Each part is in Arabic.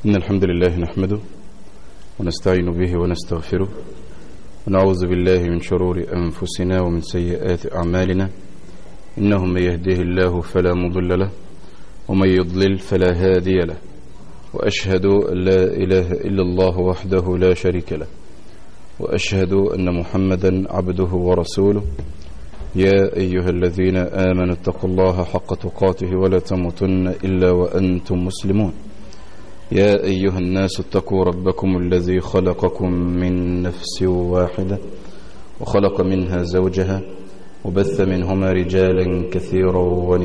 إن الحمد لله نحمده ونستعين به ونستغفره ونعوذ بالله من شرور أنفسنا ومن سيئات أعمالنا. إنه من يهده الله فلا مضل له ومن يضلل فلا هادي له، وأشهد أن لا إله إلا الله وحده لا شريك له، وأشهد أن محمدا عبده ورسوله. يا أيها الذين آمنوا اتقوا الله حق تقاته ولا تموتن إلا وأنتم مسلمون. يا أيها الناس اتقوا ربكم الذي خلقكم من نفس واحدة وخلق منها زوجها وبث منهما رجالا كثيرا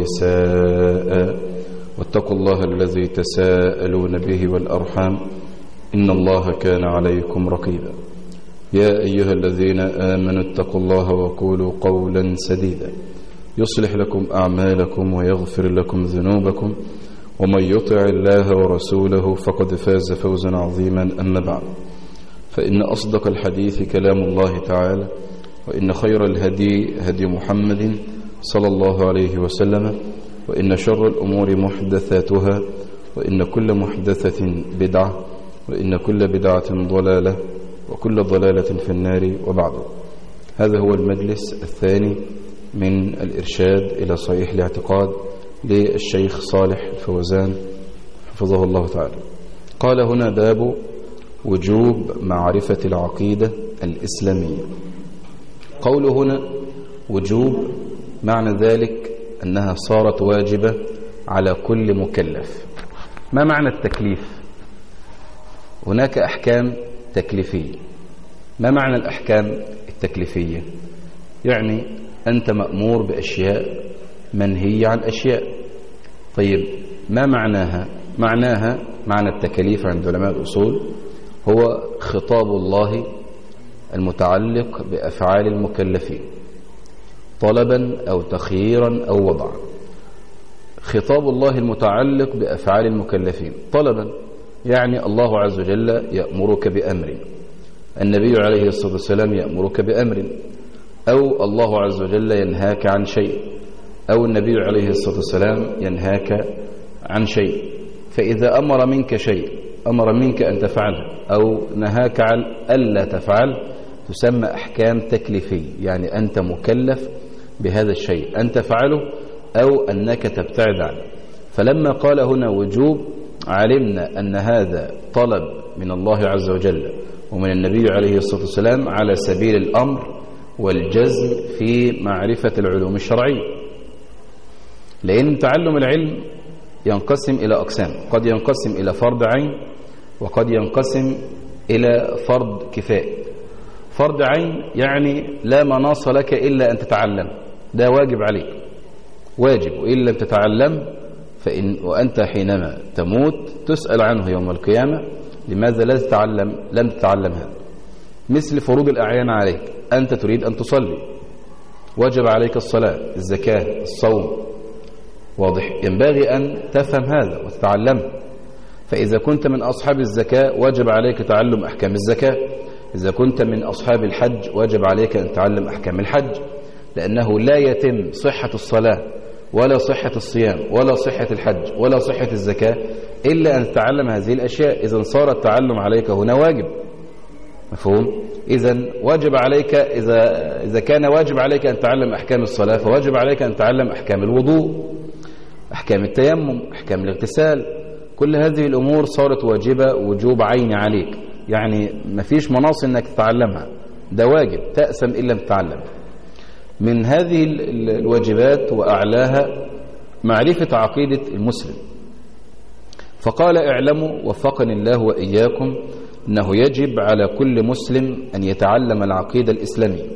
ونساء، واتقوا الله الذي تساءلون به والأرحام إن الله كان عليكم رقيبا. يا أيها الذين آمنوا اتقوا الله وقولوا قولا سديدا يصلح لكم أعمالكم ويغفر لكم ذنوبكم، ومن يطع الله ورسوله فقد فاز فوزا عظيما. أما بعد، فإن أصدق الحديث كلام الله تعالى، وإن خير الهدي هدي محمد صلى الله عليه وسلم، وإن شر الأمور محدثاتها، وإن كل محدثة بدعة، وإن كل بدعة ضلالة، وكل ضلالة في النار. وبعد، هذا هو المجلس الثاني من الإرشاد إلى صحيح الاعتقاد للشيخ صالح الفوزان حفظه الله تعالى. قال هنا: باب وجوب معرفة العقيدة الإسلامية. قوله هنا وجوب، معنى ذلك أنها صارت واجبة على كل مكلف. ما معنى التكليف؟ هناك أحكام تكليفية. ما معنى الأحكام التكليفية؟ يعني أنت مأمور بأشياء، منهي عن أشياء. طيب، ما معناها؟ معنى التكاليف عند علماء الأصول هو خطاب الله المتعلق بأفعال المكلفين طلبا أو تخييرا أو وضعا. خطاب الله المتعلق بأفعال المكلفين طلبا، يعني الله عز وجل يأمرك بأمر، النبي عليه الصلاة والسلام يأمرك بأمر، أو الله عز وجل ينهاك عن شيء، أو النبي عليه الصلاة والسلام ينهاك عن شيء. فإذا أمر منك شيء، أمر منك أن تفعله أو نهاك عن ألا تفعل، تسمى أحكام تكليفية، يعني أنت مكلف بهذا الشيء أن تفعله أو أنك تبتعد عنه. فلما قال هنا وجوب، علمنا أن هذا طلب من الله عز وجل ومن النبي عليه الصلاة والسلام على سبيل الأمر والجزم في معرفة العلوم الشرعية. لأن تعلم العلم ينقسم إلى أقسام، قد ينقسم إلى فرض عين، وقد ينقسم إلى فرض كفاية. فرض عين يعني لا مناص لك إلا أن تتعلم، ده واجب عليك، واجب، وإن لم تتعلم وأنت حينما تموت تسأل عنه يوم القيامة، لماذا لم تتعلم هذا؟ مثل فروض الأعيان عليك، أنت تريد أن تصلي، وجب عليك الصلاة، الزكاة، الصوم، واضح؟ ينبغي أن تفهم هذا وتتعلمه. فإذا كنت من أصحاب الزكاة وجب عليك تعلم أحكام الزكاة. إذا كنت من أصحاب الحج وجب عليك أن تعلم أحكام الحج، لأنه لا يتم صحة الصلاة ولا صحة الصيام ولا صحة الحج ولا صحة الزكاة إلا أن تتعلم هذه الأشياء. إذن صار التعلم عليك هنا واجب. مفهوم؟ إذن واجب عليك، إذا كان واجب عليك أن تعلم أحكام الصلاة، فواجب عليك أن تعلم أحكام الوضوء، أحكام التيمم، أحكام الاغتسال. كل هذه الأمور صارت واجبة وجوب عين عليك، يعني مفيش مناص أنك تتعلمها، ده واجب، تأسم إن لم تتعلم. من هذه الواجبات وأعلاها معرفة عقيدة المسلم. فقال: اعلموا وفقني الله وإياكم أنه يجب على كل مسلم أن يتعلم العقيدة الإسلامية.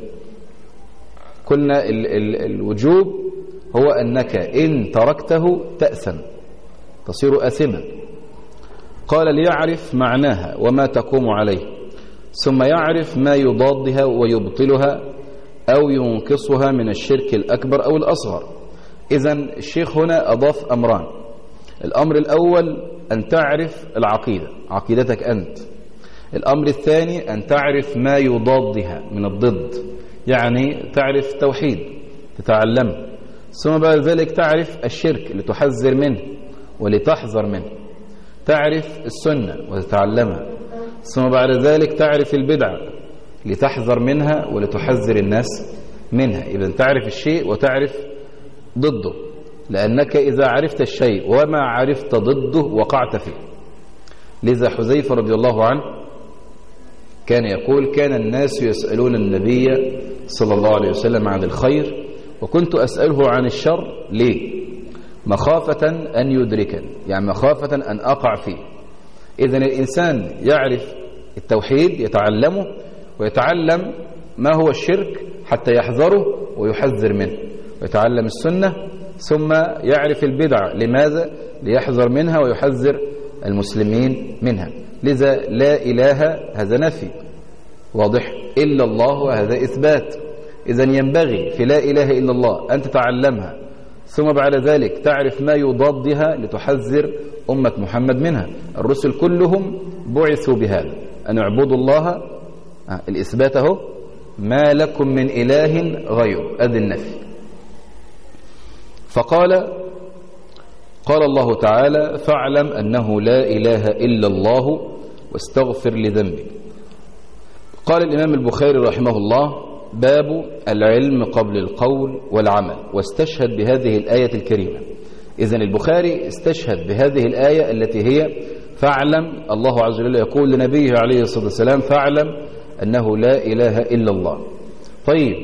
قلنا الوجوب هو أنك إن تركته تأثم، تصير آثما. قال: ليعرف معناها وما تقوم عليه، ثم يعرف ما يضادها ويبطلها أو ينقصها من الشرك الأكبر أو الأصغر. إذن الشيخ هنا أضاف أمران. الأمر الأول أن تعرف العقيدة، عقيدتك أنت. الأمر الثاني أن تعرف ما يضادها من الضد، يعني تعرف التوحيد تتعلمه، ثم بعد ذلك تعرف الشرك لتحذر منه ولتحذر منه. تعرف السنة وتتعلمها، ثم بعد ذلك تعرف البدعة لتحذر منها ولتحذر الناس منها. إذن تعرف الشيء وتعرف ضده، لأنك إذا عرفت الشيء وما عرفت ضده وقعت فيه. لذا حذيفة رضي الله عنه كان يقول: كان الناس يسألون النبي صلى الله عليه وسلم عن الخير وكنت أسأله عن الشر. ليه؟ مخافة أن يدركني، يعني مخافة أن أقع فيه. إذن الإنسان يعرف التوحيد، يتعلمه ويتعلم ما هو الشرك حتى يحذره ويحذر منه، ويتعلم السنة ثم يعرف البدعة. لماذا؟ ليحذر منها ويحذر المسلمين منها. لذا لا إله هذا نفي واضح، إلا الله وهذا إثبات. إذن ينبغي في لا إله إلا الله أن تتعلمها ثم بعد ذلك تعرف ما يضادها لتحذر أمة محمد منها. الرسل كلهم بعثوا بهذا، أن اعبدوا الله، الإثبات هو ما لكم من إله غيره، أذي النفي. قال الله تعالى: فاعلم أنه لا إله إلا الله واستغفر لذنبك. قال الإمام البخاري رحمه الله: باب العلم قبل القول والعمل، واستشهد بهذه الآية الكريمة. إذن البخاري استشهد بهذه الآية التي هي فاعلم، الله عز وجل يقول لنبيه عليه الصلاة والسلام: فاعلم أنه لا إله إلا الله. طيب،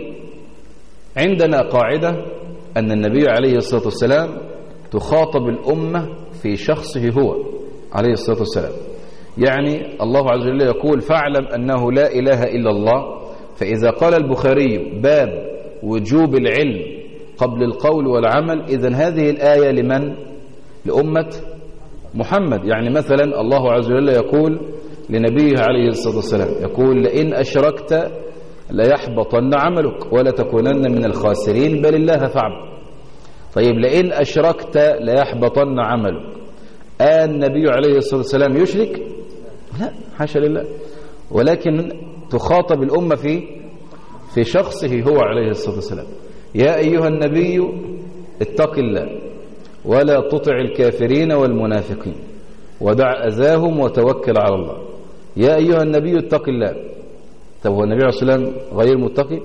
عندنا قاعدة أن النبي عليه الصلاة والسلام تخاطب الأمة في شخصه هو عليه الصلاة والسلام. يعني الله عز وجل يقول: فاعلم أنه لا إله إلا الله. فإذا قال البخاري باب وجوب العلم قبل القول والعمل، إذن هذه الآية لمن؟ لأمة محمد. يعني مثلا الله عز وجل يقول لنبيه عليه الصلاة والسلام، يقول: لئن أشركت ليحبطن عملك ولتكونن من الخاسرين بل الله فاعبد. طيب، لئن أشركت ليحبطن عملك، النبي عليه الصلاة والسلام يشرك؟ لا، حاشا لله. ولكن تخاطب الأمة في شخصه هو عليه الصلاة والسلام: يا أيها النبي اتق الله ولا تطع الكافرين والمنافقين ودع أذاهم وتوكل على الله. يا أيها النبي اتق الله. طب هو النبي عليه الصلاة والسلام غير متقي؟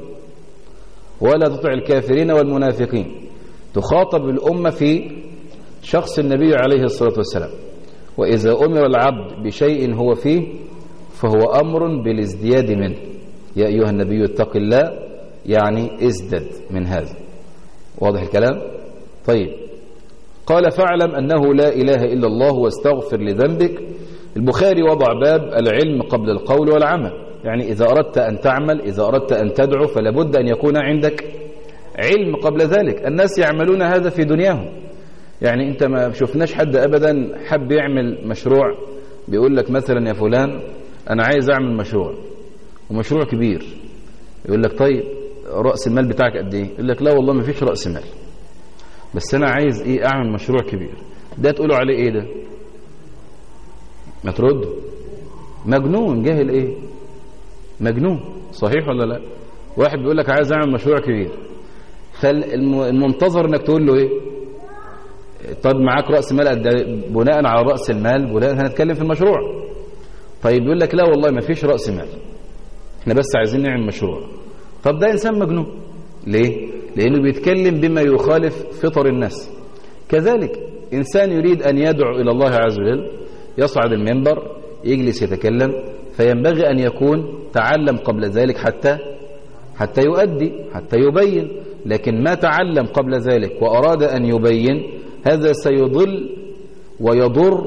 ولا تطع الكافرين والمنافقين. تخاطب الأمة في شخص النبي عليه الصلاة والسلام. وإذا أمر العبد بشيء هو فيه فهو أمر بالازدياد منه. يا أيها النبي اتق الله، يعني ازدد من هذا. واضح الكلام؟ طيب، قال: فاعلم أنه لا إله إلا الله واستغفر لذنبك. البخاري وضع باب العلم قبل القول والعمل. يعني إذا أردت أن تعمل، إذا أردت أن تدعو، فلا بد أن يكون عندك علم قبل ذلك. الناس يعملون هذا في دنياهم. يعني أنت ما شفناش حد أبدا حب يعمل مشروع بيقول لك مثلا: يا فلان أنا عايز أعمل مشروع، ومشروع كبير. يقول لك: طيب رأس المال بتاعك قد إيه؟ يقول لك: لا والله ما فيش رأس مال، بس أنا عايز إيه؟ أعمل مشروع كبير. ده تقولوا عليه إيه ده؟ ما ترد؟ مجنون، جاهل. إيه؟ مجنون، صحيح ولا لا؟ واحد بيقول لك عايز أعمل مشروع كبير، فالمنتظر إنك تقول له إيه؟ طب معاك رأس مال قد إيه؟ بناء على رأس المال بناء هنتكلم في المشروع. طيب يقول لك: لا والله ما فيش رأس مال، احنا بس عايزين نعمل مشروع. طب ده إنسان مجنون. ليه؟ لأنه بيتكلم بما يخالف فطر الناس. كذلك إنسان يريد أن يدعو إلى الله عز وجل، يصعد المنبر، يجلس يتكلم، فينبغي أن يكون تعلم قبل ذلك حتى يؤدي، حتى يبين. لكن ما تعلم قبل ذلك وأراد أن يبين، هذا سيضل ويضر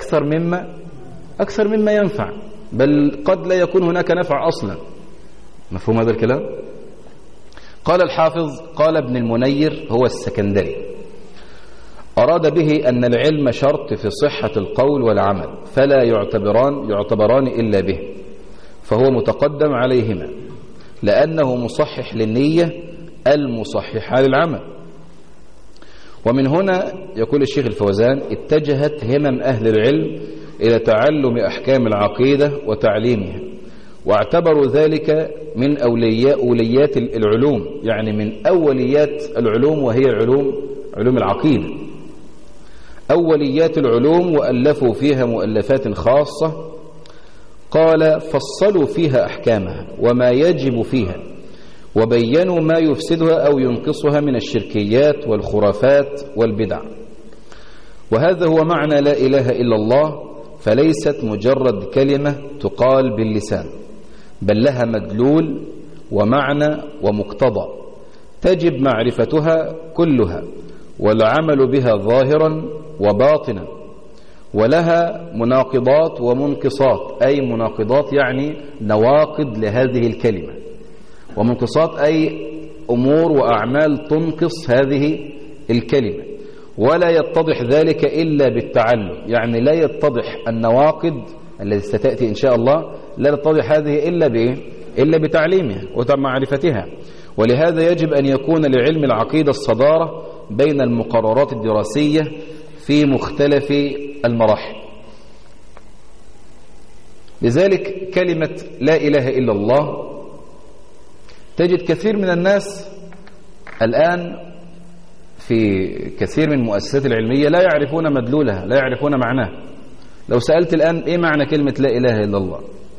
أكثر مما ينفع، بل قد لا يكون هناك نفع أصلا. مفهوم هذا الكلام؟ قال الحافظ: قال ابن المنير هو السكندري، أراد به أن العلم شرط في صحة القول والعمل، فلا يعتبران إلا به، فهو متقدم عليهما لأنه مصحح للنية المصححة للعمل. ومن هنا يقول الشيخ الفوزان: اتجهت همم أهل العلم إلى تعلم أحكام العقيدة وتعليمها، واعتبروا ذلك من أوليات العلوم، يعني من أوليات العلوم، وهي علوم العقيدة. أوليات العلوم وألفوا فيها مؤلفات خاصة. قال فصلوا فيها أحكامها وما يجب فيها، وبينوا ما يفسدها أو ينقصها من الشركيات والخرافات والبدع. وهذا هو معنى لا إله إلا الله، فليست مجرد كلمة تقال باللسان، بل لها مدلول ومعنى ومقتضى تجب معرفتها كلها والعمل بها ظاهرا وباطنا، ولها مناقضات ومنقصات، أي مناقضات يعني نواقض لهذه الكلمة، ومنقصات أي أمور وأعمال تنقص هذه الكلمة. ولا يتضح ذلك إلا بالتعلم، يعني لا يتضح النواقض التي ستأتي إن شاء الله، لا يتضح هذه إلا بتعليمها ومعرفتها. ولهذا يجب أن يكون لعلم العقيدة الصدارة بين المقررات الدراسية في مختلف المراحل. لذلك كلمة لا إله إلا الله تجد كثير من الناس الآن في كثير من المؤسسات العلمية لا يعرفون مدلولها، لا يعرفون معناها. لو سألت الآن إيه معنى كلمة لا إله إلا الله؟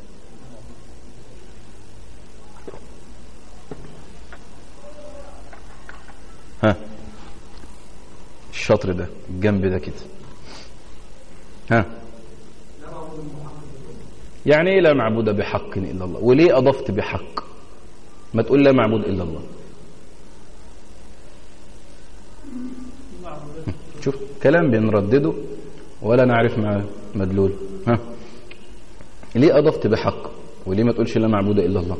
ها الشطر ده الجنب ده كده، ها يعني ايه لا معبود بحق الا الله؟ وليه اضفت بحق؟ ما تقول لا معبود الا الله. شوف كلام بنردده ولا نعرف مع مدلول. ها ليه اضفت بحق وليه ما تقولش لا معبود الا الله؟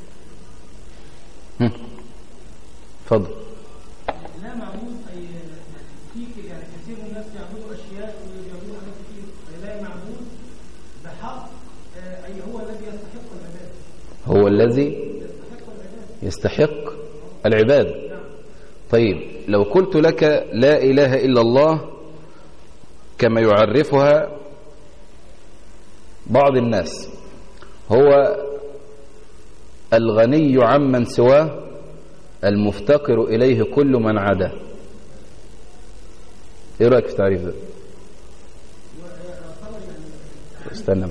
اتفضل. لا معبود أي فيك، يعني كثير من الناس يعبدوا أشياء ويعبدوا حاجات كثير. لا معبود بحق أي هو الذي يستحق العبادة. هو الذي يستحق العبادة. طيب لو قلت لك لا إله إلا الله كما يعرفها بعض الناس، هو الغني عمن سواه المفتقر إليه كل من عداه. إيه رأيك في التعريف ده؟ استنى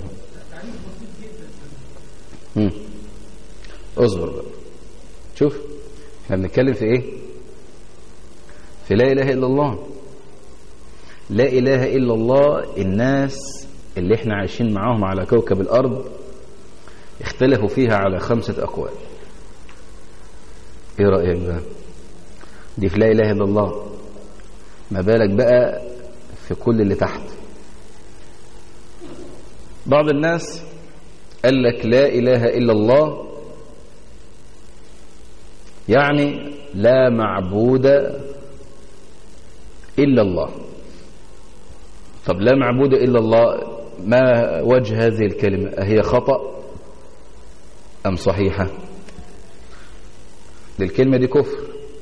اصبر بقى. شوف احنا بنتكلم في ايه؟ في لا إله إلا الله. لا إله إلا الله الناس اللي احنا عايشين معاهم على كوكب الأرض اختلفوا فيها على 5 أقوال. ايه رأيك بقى؟ دي في لا إله إلا الله، ما بالك بقى في كل اللي تحت. بعض الناس قال لك لا إله إلا الله يعني لا معبود إلا الله. طب لا معبود إلا الله، ما وجه هذه الكلمة؟ أهي خطأ أم صحيحة؟ للكلمة دي كفر.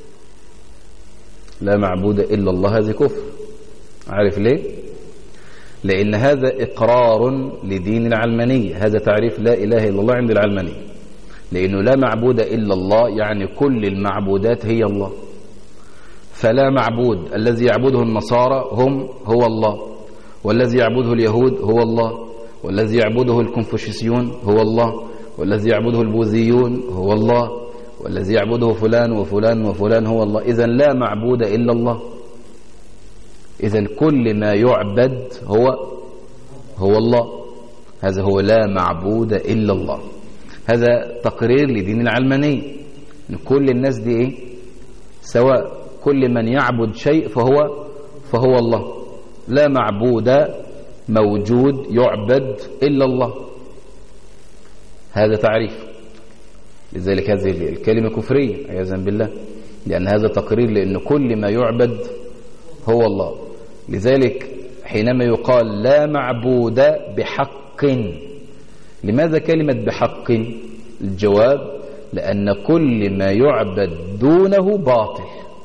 لا معبود إلا الله هذه كفر. عارف ليه؟ لأن هذا إقرار لدين العلمانية. هذا تعريف لا إله إلا الله عند العلمانية، لأنه لا معبود إلا الله يعني كل المعبودات هي الله. فلا معبود الذي يعبده النصارى هو الله، والذي يعبده اليهود هو الله، والذي يعبده الكونفوشيسيون هو الله، والذي يعبده البوذيون هو الله، والذي يعبده فلان وفلان وفلان هو الله. إذن لا معبود إلا الله. إذن كل ما يعبد هو الله. هذا هو لا معبود إلا الله. هذا تقرير لدين العلمانية إن كل الناس دي إيه؟ سواء. كل من يعبد شيء فهو الله. لا معبود موجود يعبد إلا الله. هذا تعريف. لذلك هذه الكلمة كفرية عياذا بالله، لأن هذا تقرير لأن كل ما يعبد هو الله. لذلك حينما يقال لا معبود بحق، لماذا كلمة بحق؟ الجواب لأن كل ما يعبد دونه باطل،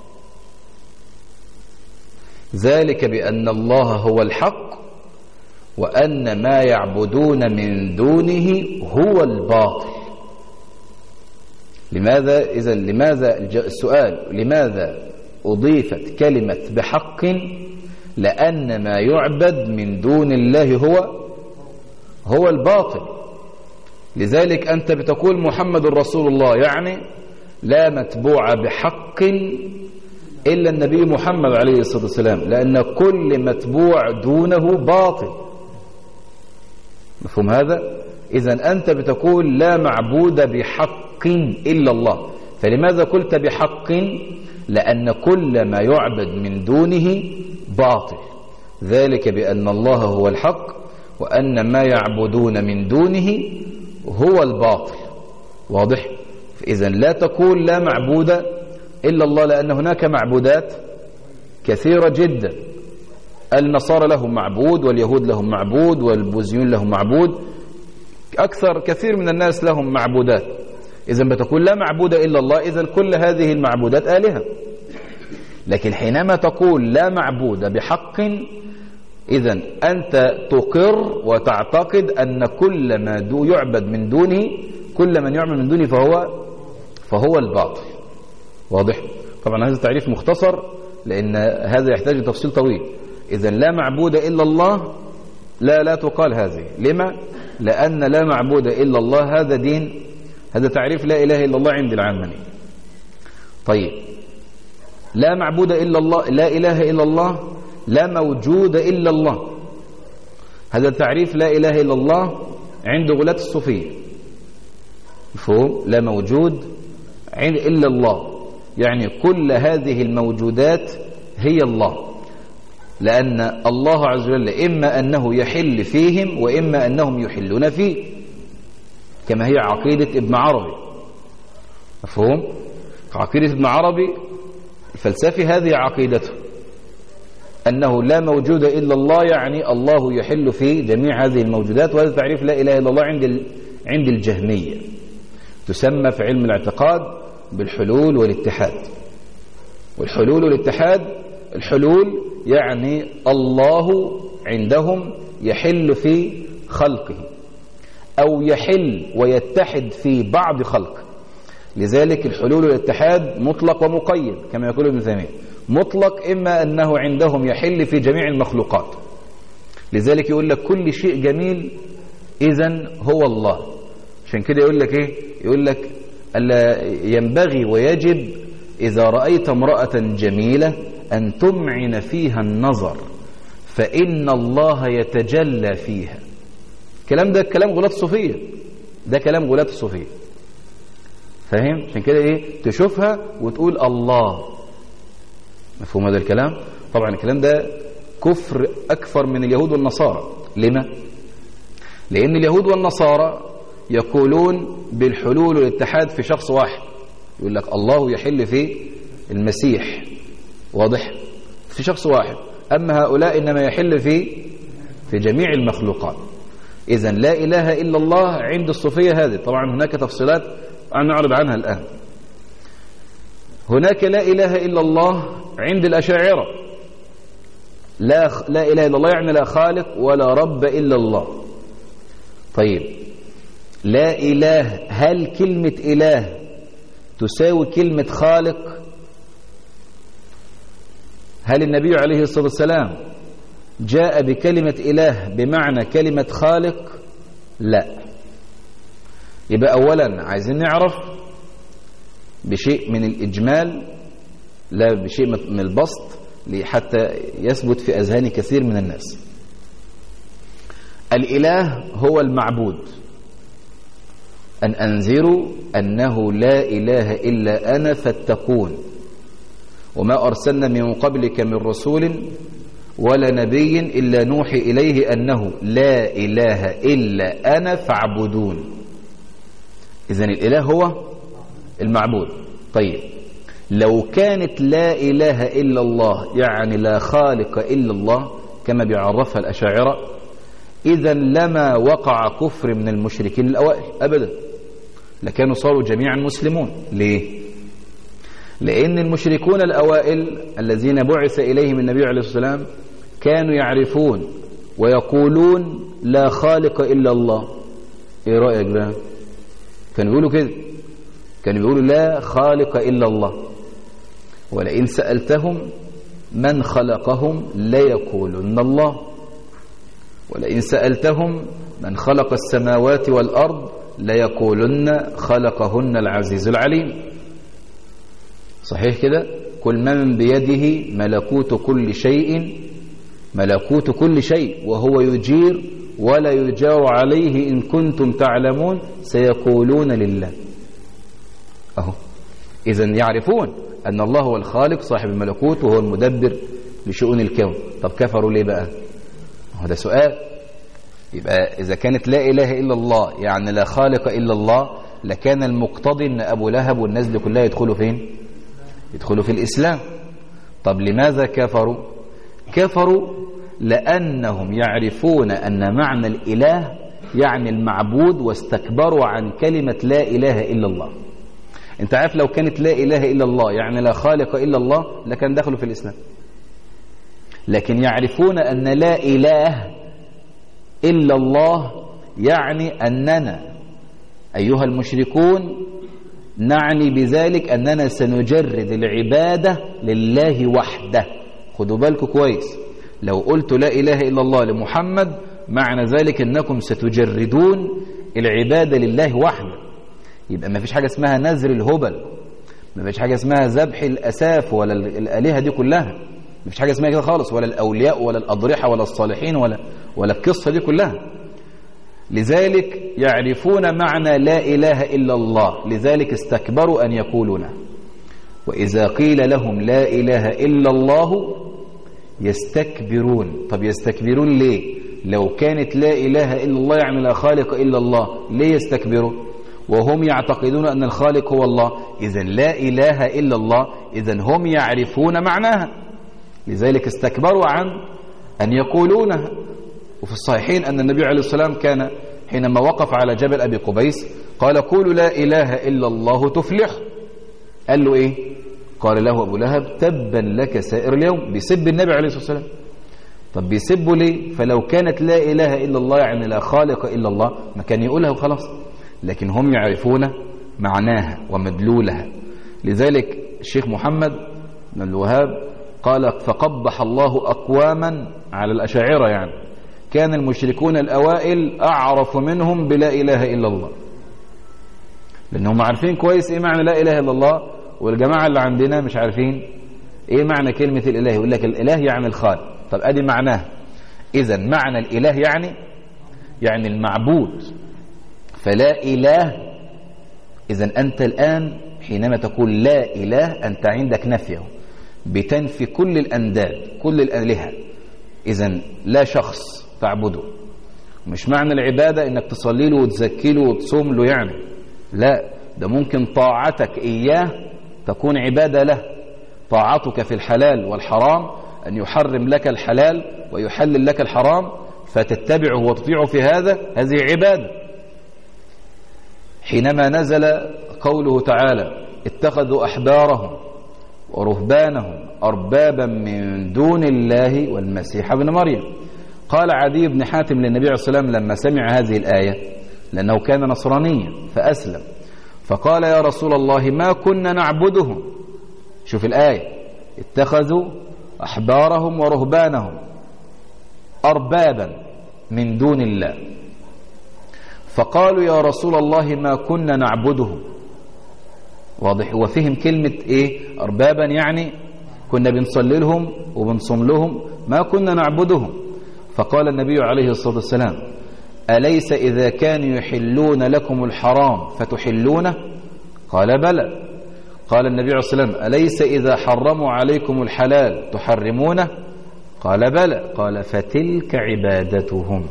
ذلك بأن الله هو الحق وأن ما يعبدون من دونه هو الباطل. لماذا إذن لماذا السؤال لماذا أضيفت كلمة بحق لأن ما يعبد من دون الله هو الباطل. لذلك أنت بتقول محمد رسول الله، يعني لا متبوع بحق إلا النبي محمد عليه الصلاة والسلام، لأن كل متبوع دونه باطل. مفهوم هذا؟ إذن أنت بتقول لا معبود بحق إلا الله. فلماذا قلت بحق؟ لأن كل ما يعبد من دونه باطل، ذلك بأن الله هو الحق وأن ما يعبدون من دونه هو الباطل. واضح؟ إذن لا تقول لا معبود إلا الله، لأن هناك معبودات كثيرة جدا. النصارى لهم معبود، واليهود لهم معبود، والبوذيون لهم معبود، كثير من الناس لهم معبودات. إذن بتقول لا معبود إلا الله، إذن كل هذه المعبودات آلهة. لكن حينما تقول لا معبود بحق، إذن أنت تقر وتعتقد أن كل ما يعبد من دونه، كل من يعبد من دونه فهو الباطل. واضح؟ طبعا هذا تعريف مختصر لأن هذا يحتاج تفصيل طويل. إذن لا معبود إلا الله لا تقال هذه. لما؟ لأن لا معبود إلا الله هذا دين، هذا تعريف لا إله إلا الله عند العامة. طيب، لا معبود إلا الله، لا إله إلا الله، لا موجود إلا الله، هذا تعريف لا إله إلا الله عند غلاة الصوفية. مفهوم؟ لا موجود إلا الله، يعني كل هذه الموجودات هي الله، لأن الله عز وجل إما أنه يحل فيهم وإما أنهم يحلون فيه، كما هي عقيدة ابن عربي. مفهوم؟ عقيدة ابن عربي الفلسفي هذه عقيدته، أنه لا موجود إلا الله، يعني الله يحل في جميع هذه الموجودات. وهذا تعريف لا إله إلا الله عند الجهمية، تسمى في علم الاعتقاد بالحلول والاتحاد. والحلول والاتحاد، الحلول يعني الله عندهم يحل في خلقه، أو يحل ويتحد في بعض خلقه. لذلك الحلول والاتحاد مطلق ومقيد كما يقول ابن تيمية. مطلق إما أنه عندهم يحل في جميع المخلوقات، لذلك يقول لك كل شيء جميل إذن هو الله. عشان كده يقول لك إيه؟ يقول لك ألا ينبغي ويجب إذا رأيت امرأة جميلة أن تمعن فيها النظر، فإن الله يتجلى فيها. الكلام ده كلام غلاة الصوفية، ده كلام غلاة الصوفية. فاهم؟ عشان كده إيه؟ تشوفها وتقول الله. مفهوم هذا الكلام؟ طبعا الكلام ده كفر أكثر من اليهود والنصارى. لما؟ لأن اليهود والنصارى يقولون بالحلول والاتحاد في شخص واحد، يقول لك الله يحل في المسيح. واضح؟ في شخص واحد. أما هؤلاء إنما يحل في جميع المخلوقات. إذن لا إله إلا الله عند الصوفية هذه. طبعا هناك تفصيلات نعرض عنها الآن. هناك لا إله إلا الله عند الأشاعرة. لا إله إلا الله يعني لا خالق ولا رب إلا الله. طيب، لا إله، هل كلمة إله تساوي كلمة خالق؟ هل النبي عليه الصلاة والسلام جاء بكلمة إله بمعنى كلمة خالق؟ لا. يبقى أولا عايزين نعرف بشيء من الإجمال لا بشيء من البسط حتى يثبت في أذهان كثير من الناس. الإله هو المعبود. أن أنذروا أنه لا إله إلا أنا فاتقون، وما أرسلنا من قبلك من رسول ولا نبي إلا نوحي إليه أنه لا إله إلا أنا فاعبدون. إذن الإله هو المعبود. طيب، لو كانت لا إله إلا الله يعني لا خالق إلا الله كما بيعرفها الأشاعرة، إذن لما وقع كفر من المشركين الأوائل أبدا، لكانوا صاروا جميعا مسلمون. ليه؟ لأن المشركون الأوائل الذين بعث إليهم النبي عليه الصلاة والسلام كانوا يعرفون ويقولون لا خالق إلا الله. إيه رأيك بقى؟ كانوا بيقولوا كده، كانوا بيقولوا لا خالق إلا الله. ولئن سألتهم من خلقهم ليقولن الله، ولئن سألتهم من خلق السماوات والأرض ليقولن خلقهن العزيز العليم. صحيح كده؟ كل من بيده ملكوت كل شيء وهو يجير ولا يجار عليه إن كنتم تعلمون سيقولون لله. أهو إذن يعرفون أن الله هو الخالق صاحب الملكوت وهو المدبر لشؤون الكون. طب كفروا ليه بقى؟ هذا سؤال. يبقى إذا كانت لا إله إلا الله يعني لا خالق إلا الله لكان المقتضي أن أبو لهب والناس دي كلها يدخلوا فين؟ يدخلوا في الإسلام. طب لماذا كفروا؟ كفروا لأنهم يعرفون أن معنى الإله يعني المعبود واستكبروا عن كلمة لا إله إلا الله. انت عارف لو كانت لا إله إلا الله يعني لا خالق إلا الله لكان دخلوا في الإسلام، لكن يعرفون أن لا إله إلا الله يعني أننا أيها المشركون نعني بذلك أننا سنجرد العبادة لله وحده. خدوا بالكم كويس، لو قلت لا إله إلا الله لمحمد معنى ذلك أنكم ستجردون العبادة لله وحده. يبقى ما فيش حاجة اسمها نذر الهبل، ما فيش حاجة اسمها ذبح الأساف ولا الآلهة دي كلها، ما فيش حاجة اسمها كده خالص، ولا الأولياء ولا الأضرحة ولا الصالحين ولا القصة دي كلها. لذلك يعرفون معنى لا إله إلا الله، لذلك استكبروا أن يقولونه. وإذا قيل لهم لا إله إلا الله يستكبرون. طب يستكبرون ليه؟ لو كانت لا إله إلا الله يعني لا خالق إلا الله، ليه يستكبروا وهم يعتقدون أن الخالق هو الله؟ إذن لا إله إلا الله، إذن هم يعرفون معناها، لذلك استكبروا عن أن يقولونها. وفي الصحيحين أن النبي عليه الصلاة والسلام كان حينما وقف على جبل أبي قبيس قال قولوا لا إله إلا الله تفلح. قال له إيه؟ قال له أبو لهب تبا لك سائر اليوم. بيسب النبي عليه الصلاة والسلام. طب بيسبوا ليه؟ فلو كانت لا إله إلا الله يعني لا خالق إلا الله ما كان يقولها وخلاص، لكن هم يعرفون معناها ومدلولها. لذلك الشيخ محمد بن الوهاب قال فقبح الله أقواما على الأشاعرة، يعني كان المشركون الأوائل أعرف منهم بلا إله إلا الله، لأنهم عارفين كويس إيه معنى لا إله إلا الله، والجماعة اللي عندنا مش عارفين إيه معنى كلمة الإله. يقول لك الإله يعني الخالق. طب أدي معناه. إذن معنى الإله يعني المعبود، فلا إله. إذن أنت الآن حينما تقول لا إله أنت عندك نفيه، بتنفي كل الأنداد كل الآلهة. إذن لا شخص تعبده. مش معنى العبادة إنك تصلي له وتزكي له وتصوم له يعني، لا، ده ممكن طاعتك إياه تكون عبادة له. طاعتك في الحلال والحرام أن يحرم لك الحلال ويحلل لك الحرام فتتبعه وتطيعه في هذه عبادة. حينما نزل قوله تعالى اتخذوا أحبارهم ورهبانهم أربابا من دون الله والمسيح ابن مريم، قال عدي بن حاتم للنبي عليه الصلاة والسلام لما سمع هذه الآية لأنه كان نصرانيا فأسلم، فقال يا رسول الله ما كنا نعبدهم. شوف الآية اتخذوا أحبارهم ورهبانهم أربابا من دون الله، فقالوا يا رسول الله ما كنا نعبدهم. واضح؟ هو فهم كلمة ايه أربابا، يعني كنا بنصلي لهم وبنصوم لهم، ما كنا نعبدهم. فقال النبي عليه الصلاة والسلام أليس إذا كانوا يحلون لكم الحرام فتحلونه؟ قال بلى. قال النبي عليه الصلاة والسلام أليس إذا حرموا عليكم الحلال تحرمونه؟ قال بلى. قال فتلك عبادتهم.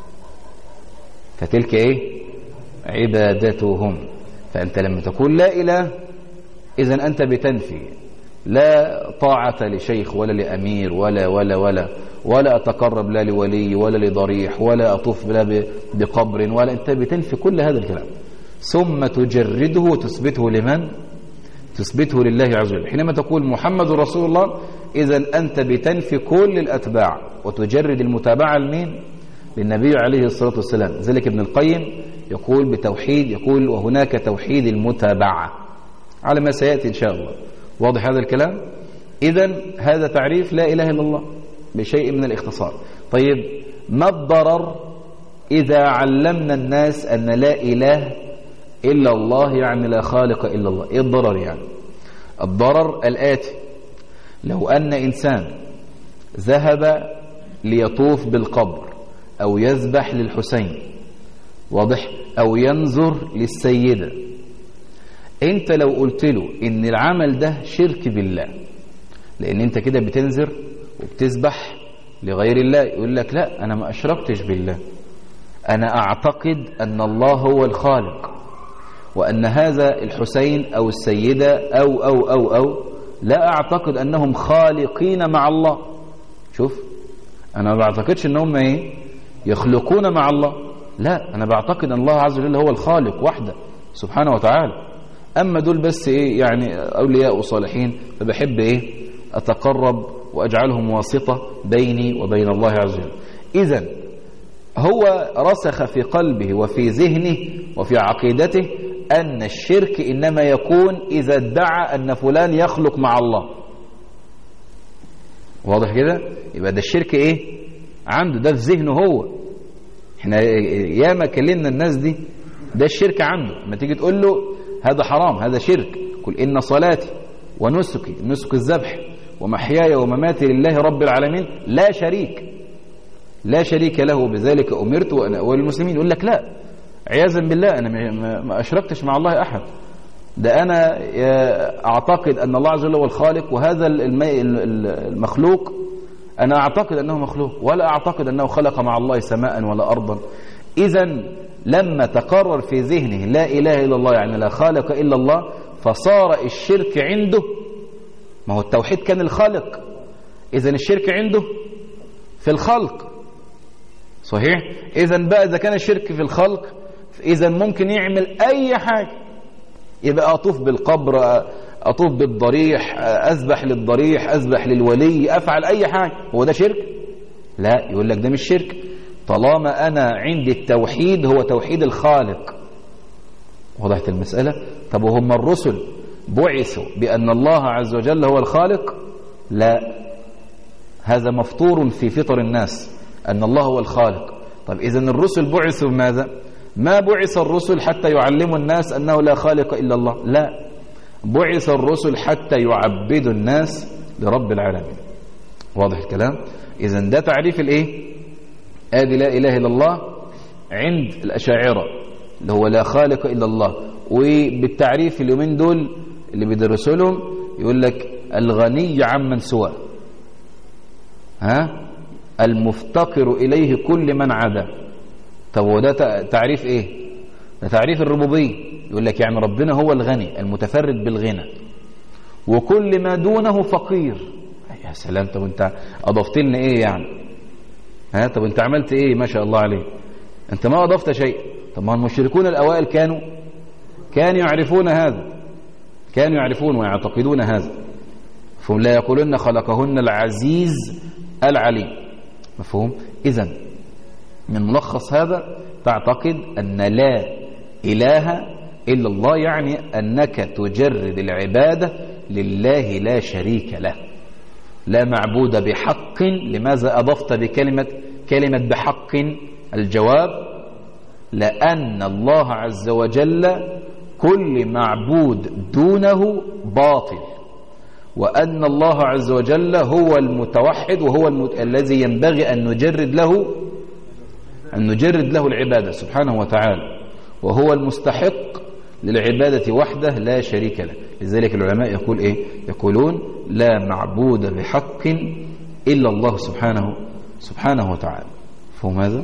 فتلك ايه عبادتهم. فأنت لما تقول لا إله إذن أنت بتنفي لا طاعة لشيخ ولا لأمير ولا أتقرب لا لولي ولا لضريح ولا أطوف لا بقبر، ولا أنت بتنفي كل هذا الكلام، ثم تجرده وتثبته لمن؟ تثبته لله عز وجل. حينما تقول محمد رسول الله إذن أنت بتنفي كل الأتباع وتجرد المتابعة لمين؟ للنبي عليه الصلاة والسلام. ذلك ابن القيم يقول بتوحيد، يقول وهناك توحيد المتابعة على ما سيأتي إن شاء الله. واضح هذا الكلام؟ إذن هذا تعريف لا إله إلا الله بشيء من الاختصار. طيب ما الضرر إذا علمنا الناس أن لا إله إلا الله يعني لا خالق إلا الله؟ إيه الضرر يعني؟ الضرر الآتي: لو أن إنسان ذهب ليطوف بالقبر أو يذبح للحسين، واضح، أو ينظر للسيدة، أنت لو قلت له إن العمل ده شرك بالله لأن أنت كده بتنذر وبتذبح لغير الله، يقول لك لا أنا ما أشركتش بالله، أنا أعتقد أن الله هو الخالق، وأن هذا الحسين أو السيدة أو لا أعتقد أنهم خالقين مع الله. شوف، أنا ما بعتقدش أنهم يخلقون مع الله، لا، أنا بعتقد أن الله عز وجل هو الخالق وحده سبحانه وتعالى. أما دول بس يعني أولياء وصالحين، فبحب أتقرب وأجعلهم واسطة بيني وبين الله عز وجل. إذن هو رسخ في قلبه وفي ذهنه وفي عقيدته أن الشرك إنما يكون إذا ادعى أن فلان يخلق مع الله. واضح كده؟ يبقى ده الشرك عنده، ده في ذهنه هو. احنا ياما كلمنا الناس دي، ده الشرك عنده. لما تيجي تقول له هذا حرام، هذا شرك، قل إن صلاتي ونسكي، نسك الذبح، ومحياي ومماتي لله رب العالمين لا شريك له، بذلك أمرت وأنا أول المسلمين. يقول لك لا، عياذا بالله، أنا ما أشركتش مع الله أحد، ده أنا أعتقد أن الله عز وجل هو الخالق، وهذا المخلوق أنا أعتقد أنه مخلوق، ولا أعتقد أنه خلق مع الله سماء ولا أرضا. إذن لما تقرر في ذهنه لا إله إلا الله يعني لا خالق إلا الله، فصار الشرك عنده، ما هو التوحيد كان الخالق، إذن الشرك عنده في الخلق، صحيح؟ إذن بقى إذا كان الشرك في الخلق، إذن ممكن يعمل أي حاجة، يبقى أطوف بالقبر، أطوف بالضريح، أذبح للضريح، أذبح للولي، أفعل أي حاجة. هو ده شرك؟ لا، يقول لك ده مش شرك طالما أنا عندي التوحيد هو توحيد الخالق. وضحت المسألة؟ طب وهم الرسل بعثوا بأن الله عز وجل هو الخالق؟ لا، هذا مفطور في فطر الناس أن الله هو الخالق. طب إذن الرسل بعثوا بماذا؟ ما بعث الرسل حتى يعلموا الناس أنه لا خالق إلا الله، لا، بعث الرسل حتى يعبدوا الناس لرب العالمين. واضح الكلام؟ إذن ده تعريف آدي لا إله إلا الله عند الأشاعرة اللي هو لا خالق إلا الله. وبالتعريف اليومين دول اللي بيدرسوا لهم يقول لك الغني عمن سواه، المفتقر إليه كل من عدا. طب وده تعريف ده تعريف الربوبية. يقول لك يعني ربنا هو الغني المتفرد بالغنى، وكل ما دونه فقير. يا سلام، طب انت اضفت لنا يعني؟ طب انت عملت ما شاء الله عليه؟ انت ما اضفت شيء. طب ما المشركون الاوائل كانوا يعرفون هذا، كانوا يعرفون ويعتقدون هذا، فهم لا يقولون خلقهن العزيز العليم. مفهوم؟ إذن من ملخص هذا تعتقد أن لا إله إلا الله يعني أنك تجرد العبادة لله لا شريك له، لا معبود بحق. لماذا أضفت كلمة بحق؟ الجواب: لأن الله عز وجل كل معبود دونه باطل، وأن الله عز وجل هو المتوحد وهو الذي ينبغي أن نجرد له العبادة سبحانه وتعالى، وهو المستحق للعبادة وحده لا شريك له. لذلك العلماء يقولون لا معبود بحق إلا الله سبحانه وتعالى. فهم هذا؟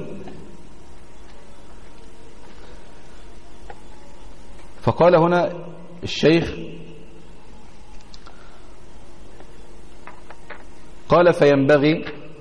فقال هنا الشيخ، قال فينبغي،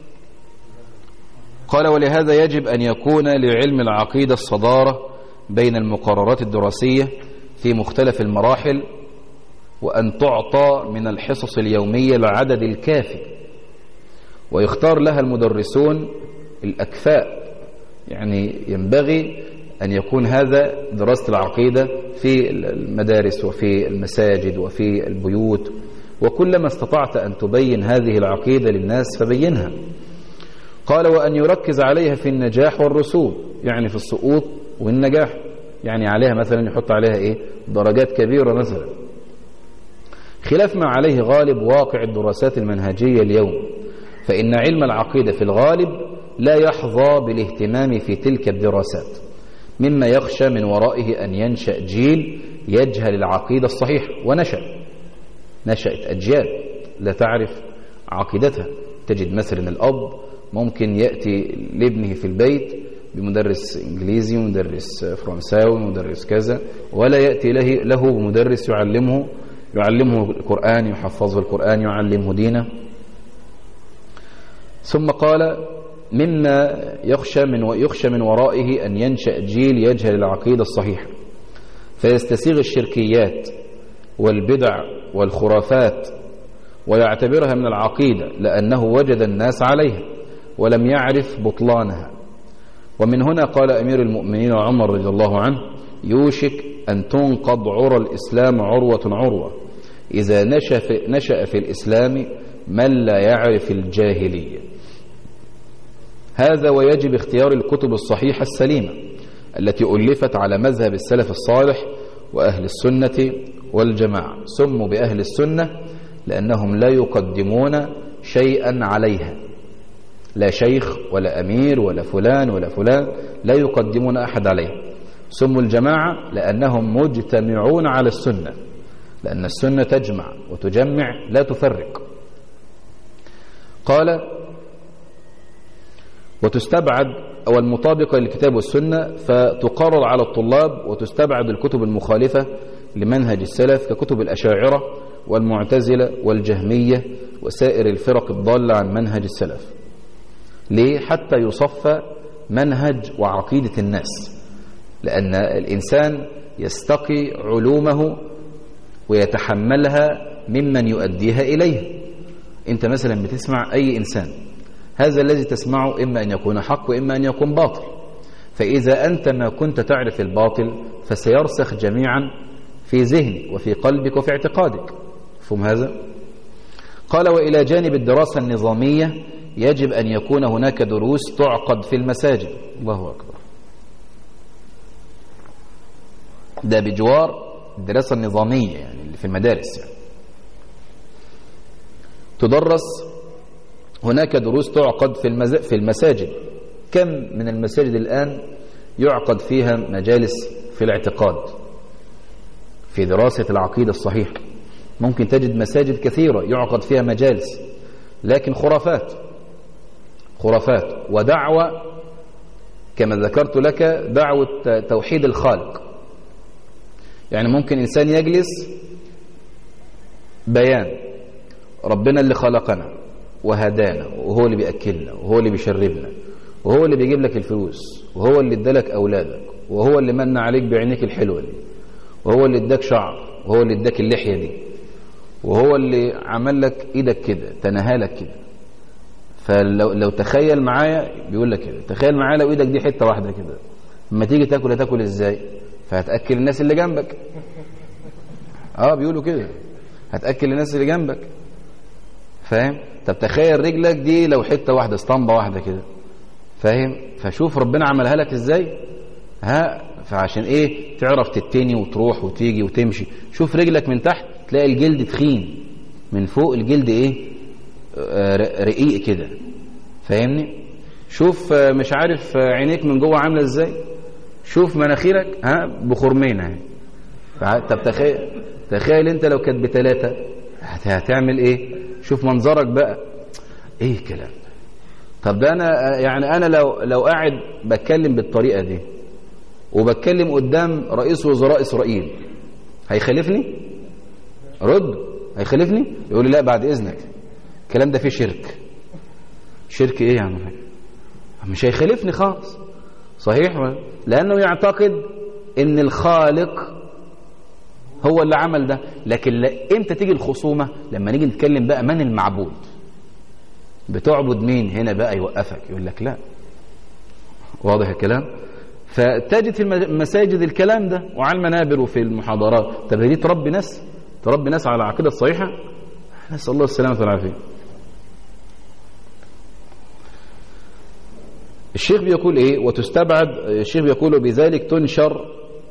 قال ولهذا يجب أن يكون لعلم العقيدة الصدارة بين المقررات الدراسية في مختلف المراحل، وأن تعطى من الحصص اليومية العدد الكافي، ويختار لها المدرسون الأكفاء. يعني ينبغي أن يكون هذا دراسة العقيدة في المدارس وفي المساجد وفي البيوت وكلما استطعت أن تبين هذه العقيدة للناس فبينها. قال وأن يركز عليها في النجاح والرسوب، يعني في السقوط والنجاح، يعني عليها مثلا يحط عليها إيه؟ درجات كبيرة مثلا، خلاف ما عليه غالب واقع الدراسات المنهجية اليوم، فإن علم العقيدة في الغالب لا يحظى بالاهتمام في تلك الدراسات، مما يخشى من ورائه أن ينشأ جيل يجهل العقيدة الصحيحة. نشأت أجيال لا تعرف عقيدتها. تجد مثلا الأب ممكن يأتي لابنه في البيت بمدرس إنجليزي ومدرس فرنساوي ومدرس كذا، ولا يأتي له بمدرس يعلمه القرآن، يحفظه القرآن، يعلمه دينه. ثم قال مما يخشى من ورائه أن ينشأ جيل يجهل العقيدة الصحيحة فيستسيغ الشركيات والبدع والخرافات ويعتبرها من العقيدة لأنه وجد الناس عليها ولم يعرف بطلانها. ومن هنا قال أمير المؤمنين عمر رضي الله عنه يوشك أن تنقض عرى الإسلام عروة إذا نشأ في الإسلام من لا يعرف الجاهلية. هذا ويجب اختيار الكتب الصحيحة السليمة التي ألفت على مذهب السلف الصالح وأهل السنة والجماعة. سموا بأهل السنة لأنهم لا يقدمون شيئا عليها، لا شيخ ولا أمير ولا فلان ولا فلان، لا يقدمون أحد عليها. سموا الجماعة لأنهم مجتمعون على السنة، لأن السنة تجمع وتجمع لا تفرق. قال وتستبعد أو المطابقة للكتاب والسنة فتقرر على الطلاب، وتستبعد الكتب المخالفة لمنهج السلف ككتب الأشاعرة والمعتزلة والجهمية وسائر الفرق الضالة عن منهج السلف. ليه؟ حتى يصفى منهج وعقيدة الناس، لأن الإنسان يستقي علومه ويتحملها ممن يؤديها إليه. أنت مثلا بتسمع أي إنسان، هذا الذي تسمعه إما أن يكون حق وإما أن يكون باطل، فإذا أنت ما كنت تعرف الباطل فسيرسخ جميعا في ذهنك وفي قلبك وفي اعتقادك. فهم هذا؟ قال وإلى جانب الدراسة النظامية يجب أن يكون هناك دروس تعقد في المساجد. الله أكبر. ده بجوار الدراسة النظامية يعني اللي في المدارس، يعني تدرس هناك دروس تعقد في المساجد. كم من المساجد الآن يعقد فيها مجالس في الاعتقاد، في دراسة العقيدة الصحيحة؟ ممكن تجد مساجد كثيرة يعقد فيها مجالس، لكن خرافات ودعوة كما ذكرت لك، دعوة توحيد الخالق. يعني ممكن إنسان يجلس بيان ربنا اللي خلقنا وهدانا، وهو اللي بيأكلنا، وهو اللي بيشربنا، وهو اللي بيجيب لك الفلوس، وهو اللي ادالك أولادك، وهو اللي من عليك بعينيك الحلوة دي، وهو اللي اداك شعر، وهو اللي اداك اللحية دي، وهو اللي عمل لك ايدك كده، تنهالك كده. فلو تخيل معايا، بيقول لك كده، تخيل معايا لو ايدك دي حتة واحدة كده، لما تيجي تاكل هتاكل ازاي؟ فهتأكل الناس اللي جنبك. بيقولوا كده، هتأكل الناس اللي جنبك، فاهم؟ طب تخيل رجلك دي لو حتة واحدة، اسطمبة واحدة كده، فاهم؟ فشوف ربنا عملها لك ازاي. فعشان ايه؟ تعرف تتني وتروح وتيجي وتمشي. شوف رجلك من تحت تلاقي الجلد تخين، من فوق الجلد ايه؟ رقيق كده، فاهمني؟ شوف مش عارف عينيك من جوه عامله ازاي، شوف مناخيرك بخرمين اهي. طب تخيل انت لو كانت ب3 هتعمل ايه؟ شوف منظرك بقى ايه الكلام ده. طب ده انا لو قاعد بتكلم بالطريقه دي وبتكلم قدام رئيس وزراء اسرائيل، هيخالفني؟ رد، هيخالفني؟ يقول لي لا بعد اذنك، الكلام ده فيه شرك ايه يا عم؟ مش هيخالفني خالص، صحيح؟ لانه يعتقد ان الخالق هو اللي عمل ده. لكن امتى تيجي الخصومه؟ لما نيجي نتكلم بقى من المعبود، بتعبد مين هنا بقى؟ يوقفك يقول لك لا. واضح الكلام؟ فتجد في المساجد الكلام ده، وعلى المنابر وفي المحاضرات. طب دي تربي ناس على العقيده الصحيحه؟ نسأل الله السلامة والعافية. الشيخ بيقول ايه؟ وتستبعد، الشيخ بيقول بذلك تنشر.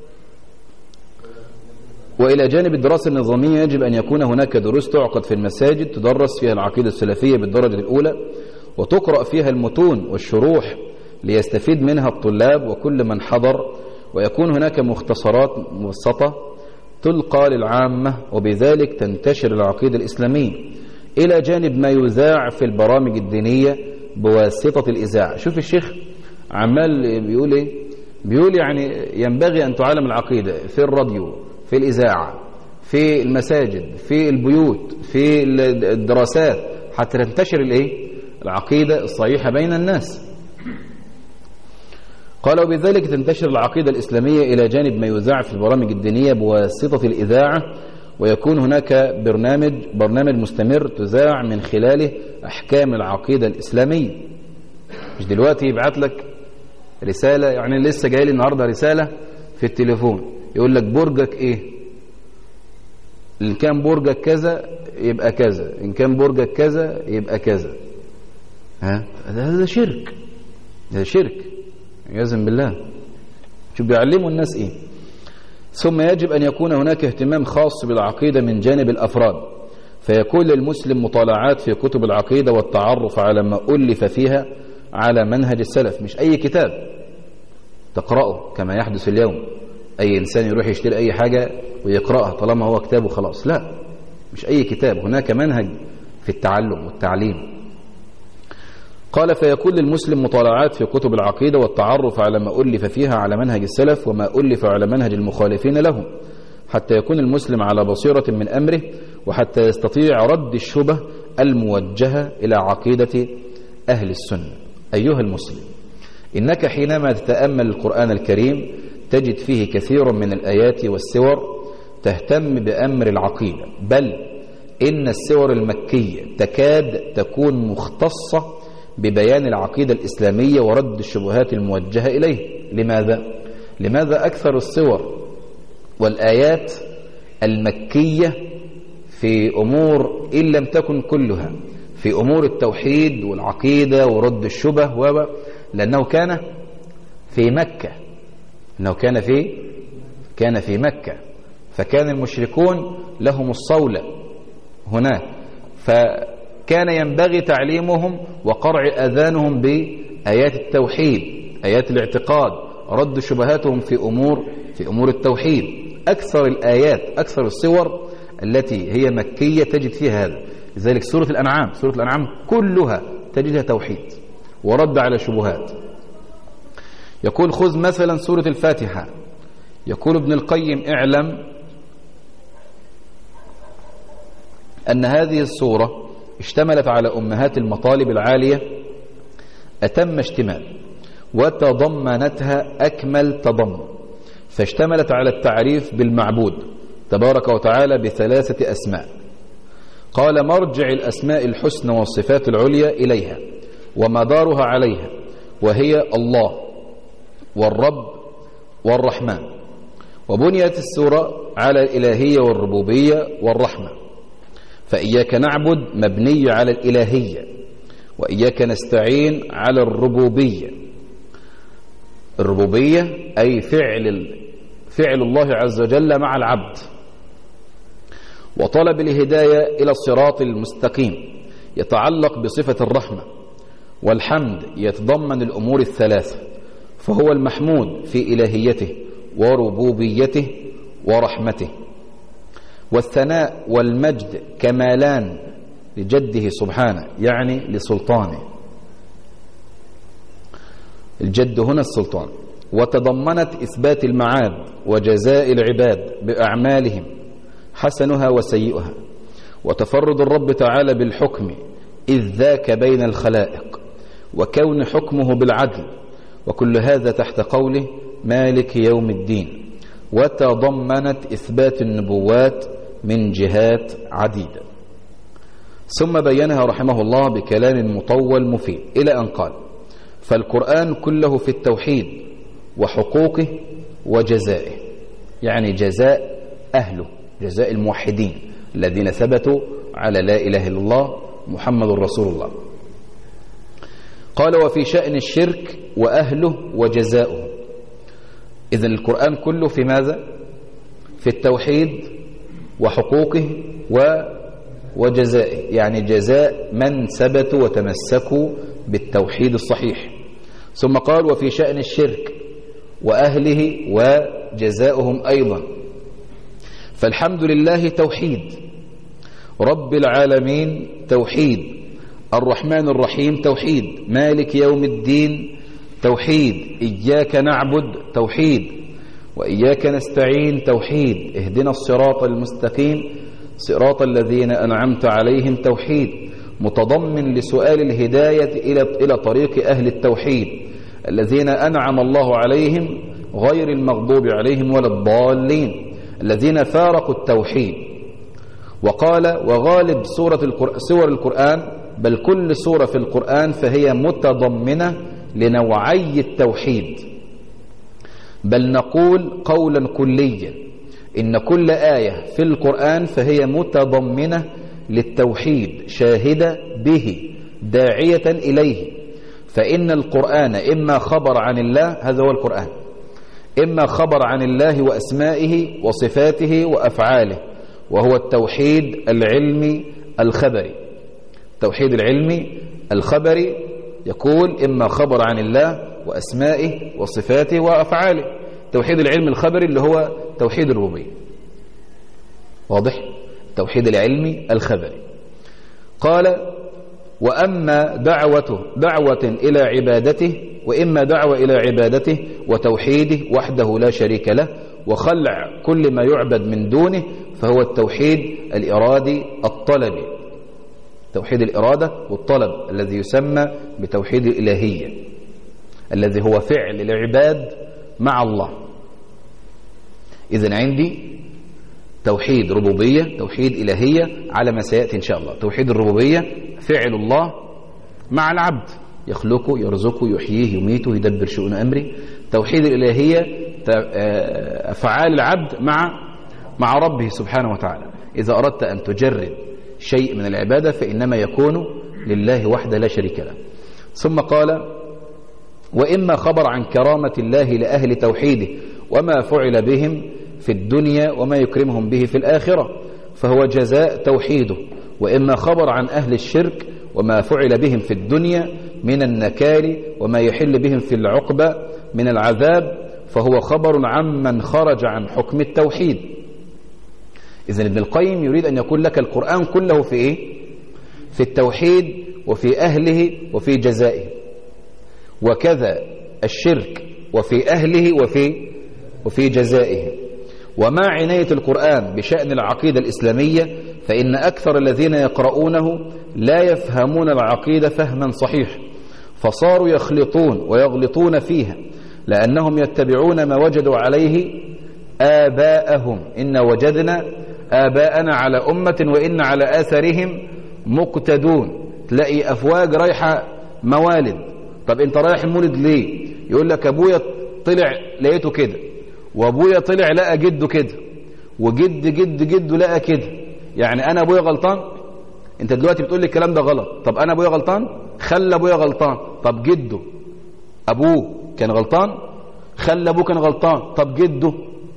وإلى جانب الدراسة النظامية يجب أن يكون هناك دروس تعقد في المساجد تدرس فيها العقيدة السلفية بالدرجة الأولى، وتقرأ فيها المتون والشروح ليستفيد منها الطلاب وكل من حضر، ويكون هناك مختصرات مبسطة تلقى للعامة، وبذلك تنتشر العقيدة الإسلامية، إلى جانب ما يذاع في البرامج الدينية بواسطة الإذاعة. شوف الشيخ عمال بيقول إيه؟ بيقول يعني ينبغي أن تعلم العقيدة في الراديو، في الإذاعة، في المساجد، في البيوت، في الدراسات، حتى تنتشر الإيه؟ العقيدة الصحيحة بين الناس. قال وبذلك تنتشر العقيدة الإسلامية إلى جانب ما يذاع في البرامج الدينية بواسطة الإذاعة، ويكون هناك برنامج مستمر تذاع من خلاله أحكام العقيدة الإسلامية. مش دلوقتي يبعت لك رسالة، يعني لسه جاي لي النهاردة رسالة في التليفون يقول لك برجك إيه؟ إن كان برجك كذا يبقى كذا، إن كان برجك كذا يبقى كذا. هذا شرك، هذا شرك عياذا بالله. شوف بيعلموا الناس ايه. ثم يجب ان يكون هناك اهتمام خاص بالعقيدة من جانب الافراد، فيكون للمسلم مطالعات في كتب العقيدة والتعرف على ما ألف فيها على منهج السلف. مش اي كتاب تقرأه كما يحدث اليوم، اي انسان يروح يشتري اي حاجة ويقرأها طالما هو كتاب وخلاص، لا، مش اي كتاب، هناك منهج في التعلم والتعليم. قال فيكون للمسلم مطالعات في كتب العقيدة والتعرف على ما ألف فيها على منهج السلف وما ألف على منهج المخالفين له، حتى يكون المسلم على بصيرة من أمره، وحتى يستطيع رد الشبه الموجهة إلى عقيدة أهل السنة. أيها المسلم، إنك حينما تتأمل القرآن الكريم تجد فيه كثير من الآيات والسور تهتم بأمر العقيدة، بل إن السور المكية تكاد تكون مختصة ببيان العقيدة الإسلامية ورد الشبهات الموجهة إليه. لماذا أكثر الصور والآيات المكية في أمور إن لم تكن كلها في أمور التوحيد والعقيدة ورد الشبه لأنه كان في مكة، كان في مكة، فكان المشركون لهم الصولة هناك، فكان ينبغي تعليمهم وقرع أذانهم بآيات التوحيد، آيات الاعتقاد، رد شبهاتهم في أمور التوحيد. أكثر الآيات، أكثر الصور التي هي مكية تجد فيها هذا. لذلك سورة الأنعام كلها تجدها توحيد ورد على شبهات. يقول خذ مثلا سورة الفاتحة، يقول ابن القيم اعلم أن هذه السورة اشتملت على أمهات المطالب العالية أتم اشتمال، وتضمنتها أكمل تضمن، فاشتملت على التعريف بالمعبود تبارك وتعالى بثلاثة أسماء. قال مرجع الأسماء الحسنى والصفات العليا إليها ومدارها عليها، وهي الله والرب والرحمن. وبنيت السورة على الإلهية والربوبية والرحمة، فإياك نعبد مبني على الإلهية، وإياك نستعين على الربوبية. الربوبية أي فعل الله عز وجل مع العبد، وطلب الهداية إلى الصراط المستقيم يتعلق بصفة الرحمة، والحمد يتضمن الأمور الثلاثة، فهو المحمود في إلهيته وربوبيته ورحمته. والثناء والمجد كمالان لجده سبحانه، يعني لسلطانه، الجد هنا السلطان. وتضمنت إثبات المعاد وجزاء العباد بأعمالهم حسنها وسيئها، وتفرد الرب تعالى بالحكم إذ ذاك بين الخلائق، وكون حكمه بالعدل، وكل هذا تحت قوله مالك يوم الدين. وتضمنت إثبات النبوات من جهات عديدة. ثم بينها رحمه الله بكلام مطول مفيد إلى أن قال فالقرآن كله في التوحيد وحقوقه وجزائه، يعني جزاء أهله، جزاء الموحدين الذين ثبتوا على لا إله إلا الله محمد رسول الله. قال وفي شأن الشرك وأهله وجزاؤه. إذن القرآن كله في ماذا؟ في التوحيد وحقوقه وجزائه، يعني جزاء من ثبتوا وتمسكوا بالتوحيد الصحيح. ثم قال وفي شأن الشرك وأهله وجزاؤهم أيضا. فالحمد لله توحيد، رب العالمين توحيد، الرحمن الرحيم توحيد، مالك يوم الدين توحيد، إياك نعبد توحيد وإياك نستعين توحيد، اهدنا الصراط المستقيم صراط الذين أنعمت عليهم توحيد، متضمن لسؤال الهداية إلى طريق أهل التوحيد الذين أنعم الله عليهم غير المغضوب عليهم ولا الضالين الذين فارقوا التوحيد. وقال وغالب سور القرآن بل كل سورة في القرآن فهي متضمنة لنوعي التوحيد، بل نقول قولا كليا إن كل آية في القرآن فهي متضمنة للتوحيد شاهدة به داعية إليه. فإن القرآن إما خبر عن الله، هذا هو القرآن، إما خبر عن الله وأسمائه وصفاته وأفعاله، وهو التوحيد العلمي الخبري. التوحيد العلمي الخبري يقول إما خبر عن الله وأسمائه وصفاته وأفعاله. التوحيد العلمي الخبري اللي هو توحيد الربوبية، واضح؟ التوحيد العلمي الخبري. قال وأما دعوة إلى عبادته، وإما دعوة إلى عبادته وتوحيده وحده لا شريك له وخلع كل ما يعبد من دونه، فهو التوحيد الإرادي الطلبي، توحيد الإرادة والطلب الذي يسمى بتوحيد الإلهية، الذي هو فعل العباد مع الله. إذن عندي توحيد ربوبية، توحيد إلهية، على ما سيأتي إن شاء الله. توحيد الربوبية فعل الله مع العبد، يخلقه يرزقه يحييه يميته يدبر شؤون أمره. توحيد الإلهية أفعال العبد مع ربه سبحانه وتعالى. إذا أردت أن تجرد شيء من العبادة فإنما يكون لله وحده لا شريك له. ثم قال وإما خبر عن كرامة الله لأهل توحيده وما فعل بهم في الدنيا وما يكرمهم به في الآخرة، فهو جزاء توحيده. وإما خبر عن أهل الشرك وما فعل بهم في الدنيا من النكال وما يحل بهم في العقبة من العذاب، فهو خبر عمن خرج عن حكم التوحيد. إذن ابن القيم يريد أن يقول لك القرآن كله في إيه؟ في التوحيد وفي أهله وفي جزائه، وكذا الشرك وفي أهله وفي جزائه. ومع عناية القرآن بشأن العقيدة الإسلامية فإن أكثر الذين يقرؤونه لا يفهمون العقيدة فهما صحيح، فصاروا يخلطون ويغلطون فيها لأنهم يتبعون ما وجدوا عليه آباءهم. إن وجدنا آباءنا على أمة وإن على آثارهم مقتدون. تلاقي أفواج رايحة موالد. طب أنت رايح المولد ليه؟ يقول لك أبويا طلع لقيته كده، وأبويا طلع لقى جده كده، وجد جد جده لقى كده. يعني أنا أبويا غلطان؟ أنت دلوقتي بتقول لي الكلام ده غلط. طب أنا أبويا غلطان؟ خلى أبويا غلطان. طب جده أبوه كان غلطان؟ خلى أبوه كان غلطان. طب جده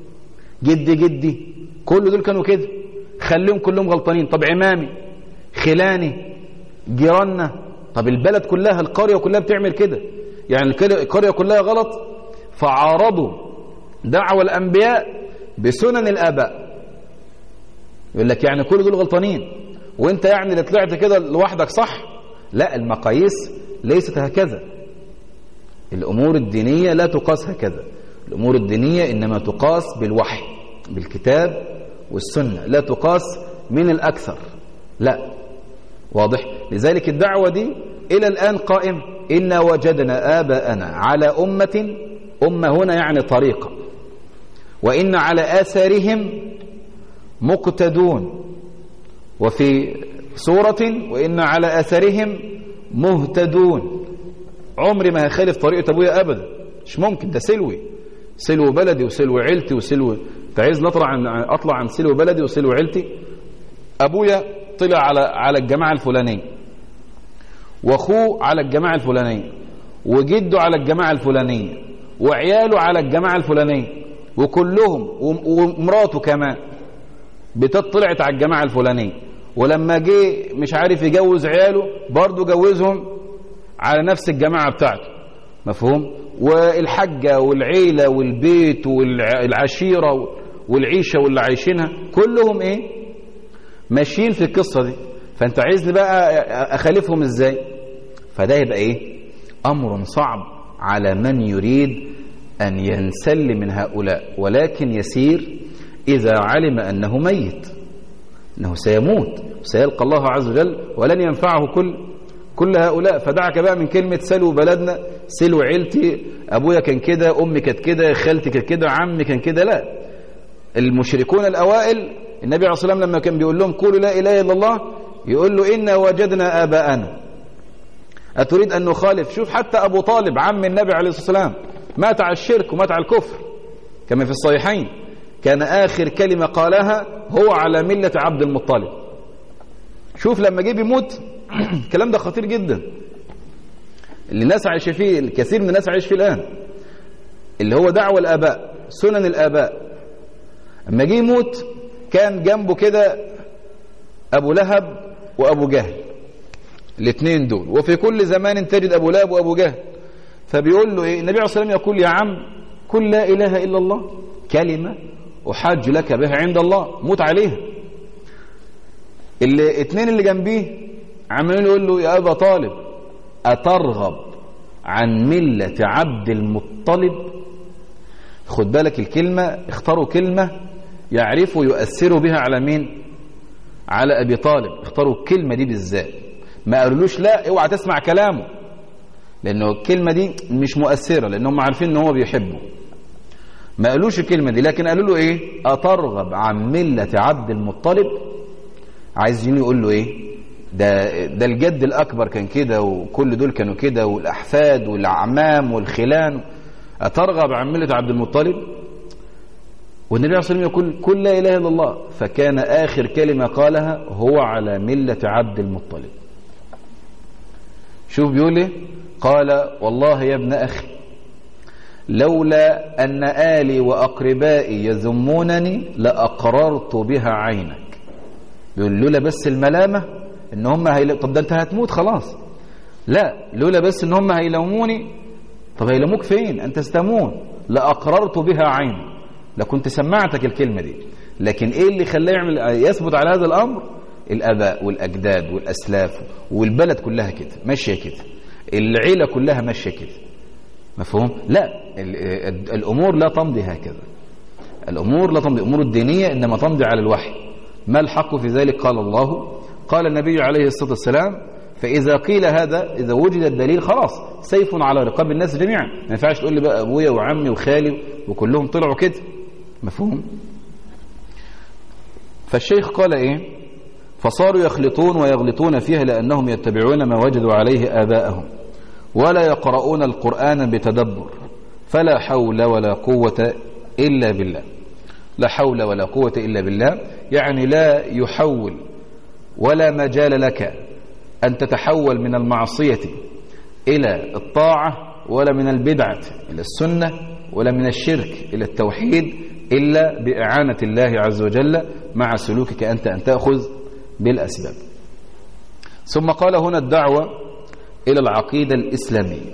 جدي كل دول كانوا كده، خليهم كلهم غلطانين. طب عمامي خلاني جيراننا، طب البلد كلها القرية كلها بتعمل كده، يعني القرية كلها غلط. فعارضوا دعوة الأنبياء بسنن الآباء. يقول لك يعني كل دول غلطانين وانت يعني اللي طلعت كده لوحدك صح. لا، المقاييس ليست هكذا. الأمور الدينية لا تقاس هكذا. الأمور الدينية إنما تقاس بالوحي، بالكتاب والسنة، لا تقاس من الأكثر، لا. واضح؟ لذلك الدعوة دي إلى الآن قائم. إنا وجدنا آباءنا على أمة هنا يعني طريقة، وإن على آثارهم مقتدون. وفي سورة وإن على آثارهم مهتدون. عمري ما هخالف طريقة أبويا أبدا، مش ممكن. ده سلو بلدي وسلو عيلتي وسلو. انت عايز اطلع عن سلو بلدي وسلو عيلتي؟ ابويا طلع على الجماعة الفلانية، واخوه على الجماعة الفلانية، وجده على الجماعة الفلانية، وعياله على الجماعة الفلانية، وكلهم ومراته كمان طلعت على الجماعة الفلانية، ولما جه مش عارف يجوز عياله برضه جوزهم على نفس الجماعة بتاعته. مفهوم؟ والحجة والعيلة والبيت والعشيرة والعيشة واللي عايشينها كلهم ايه؟ ماشيين في القصة دي. فانت عايزني بقى اخالفهم ازاي؟ فده يبقى ايه؟ امر صعب على من يريد ان ينسل من هؤلاء، ولكن يسير اذا علم انه ميت، انه سيموت وسيلقى الله عز وجل ولن ينفعه كل هؤلاء. فدعك بقى من كلمة سلوا بلدنا، سلوا عيلتي، ابويا كان كده، امي كانت كده، خالتي كانت كده، عمي كان كده. لا، المشركون الاوائل النبي عليه الصلاة والسلام لما كان بيقول لهم قولوا لا اله الا الله، يقول له إنا وجدنا آباءنا أتريد أن نخالف؟ شوف حتى أبو طالب عم النبي عليه الصلاة والسلام مات على الشرك ومات على الكفر كما في الصحيحين، كان آخر كلمة قالها هو على ملة عبد المطلب. شوف لما جه بيموت الكلام ده خطير جدا، اللي الناس عايشه فيه، الكثير من الناس عايش فيه الآن، اللي هو دعوة الآباء، سنن الآباء. اما جه يموت كان جنبه كده أبو لهب وأبو جهل، الاثنين دول، وفي كل زمان تجد أبو لهب وأبو جهل. فبيقول له إيه؟ النبي عليه الصلاة والسلام يقول يا عم قل لا إله إلا الله كلمة أحاج لك بها عند الله، موت عليها. الاثنين اللي جنبيه عمالين يقول له يا أبا طالب أترغب عن ملة عبد المطلب؟ خد بالك الكلمة، اختاروا كلمة يعرفوا يؤثروا بها على مين؟ على أبي طالب. اختاروا الكلمة دي بالذات، ما قالولوش لا اوعى تسمع كلامه، لأنه الكلمة دي مش مؤثرة، لأنهم عارفين ان هو بيحبه. ما قالوش الكلمة دي، لكن قالوا له ايه؟ أترغب عن ملة عبد المطلب. عايزين يقول له ايه؟ ده الجد الأكبر كان كده، وكل دول كانوا كده، والأحفاد والأعمام والخلان. أترغب عن ملة عبد المطلب؟ والنبي عليه الصلاة والسلام يقول قل لا إله إلا الله، فكان آخر كلمة قالها هو على ملة عبد المطلب. شوف بيقول ايه؟ قال والله يا ابن أخي لولا أن آلي وأقربائي يذمونني لأقررت بها عينك. يقول لولا بس الملامة ان هم طب ده انت هتموت خلاص، لا، لولا بس ان هم هيلوموني. طب هيلوموك فين؟ انت ستموت. لأقررت بها عينك، لكنت سمعتك الكلمة دي. لكن ايه اللي خلاه يثبت على هذا الامر؟ الاباء والاجداد والاسلاف، والبلد كلها كده ماشيه كده، العيله كلها ماشيه كده. مفهوم؟ لا، الامور لا تمضي هكذا. الامور لا تمضي، الامور الدينيه انما تمضي على الوحي. ما الحق في ذلك؟ قال الله، قال النبي عليه الصلاه والسلام. فاذا قيل هذا، اذا وجد الدليل، خلاص سيف على رقاب الناس جميعا. ما ينفعش تقول لي بقى ابويا وعمي وخالي وكلهم طلعوا كده. مفهوم؟ فالشيخ قال ايه؟ فصاروا يخلطون ويغلطون فيها لأنهم يتبعون ما وجدوا عليه آباءهم ولا يقرؤون القرآن بتدبر، فلا حول ولا قوة إلا بالله. لا حول ولا قوة إلا بالله يعني لا يحول، ولا مجال لك أن تتحول من المعصية إلى الطاعة، ولا من البدعة إلى السنة، ولا من الشرك إلى التوحيد، إلا بإعانة الله عز وجل مع سلوكك أنت أن تأخذ بالأسباب. ثم قال هنا الدعوة إلى العقيدة الإسلامية.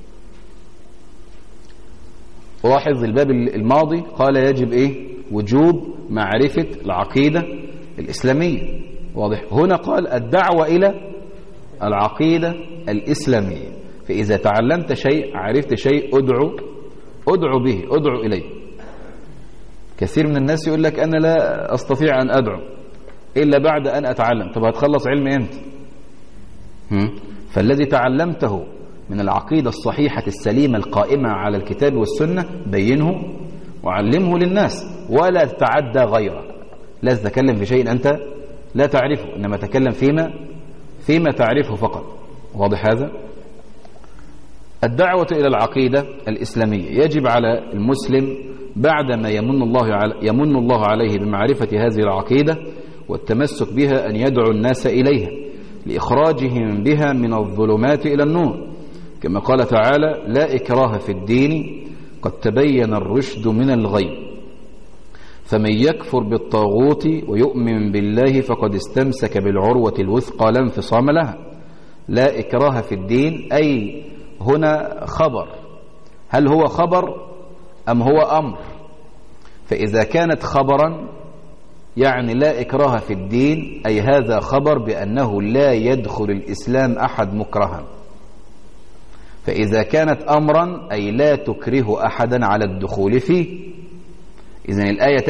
لاحظ الباب الماضي قال يجب إيه؟ وجوب معرفة العقيدة الإسلامية. واضح؟ هنا قال الدعوة إلى العقيدة الإسلامية. فإذا تعلمت شيء، عرفت شيء، أدعو به، أدعو إليه. كثير من الناس يقول لك أنا لا أستطيع أن أدعو إلا بعد أن أتعلم. طب هتخلص علم إمتى؟ فالذي تعلمته من العقيدة الصحيحة السليمة القائمة على الكتاب والسنة بينه وعلمه للناس، ولا تتعدى غيره. لا تتكلم في شيء أنت لا تعرفه، إنما تكلم فيما تعرفه فقط. واضح هذا؟ الدعوة إلى العقيدة الإسلامية يجب على المسلم بعدما يمن الله عليه بمعرفة هذه العقيدة والتمسك بها أن يدعو الناس إليها لإخراجهم بها من الظلمات إلى النور، كما قال تعالى: لا إكراه في الدين قد تبين الرشد من الغي، فمن يكفر بالطاغوت ويؤمن بالله فقد استمسك بالعروة الوثقى لا انفصام لها. لا إكراه في الدين، أي هنا خبر، هل هو خبر أم هو أمر؟ فإذا كانت خبرا يعني لا إكراه في الدين، أي هذا خبر بأنه لا يدخل الإسلام أحد مكرها. فإذا كانت أمرا أي لا تكره أحدا على الدخول فيه. إذن الآية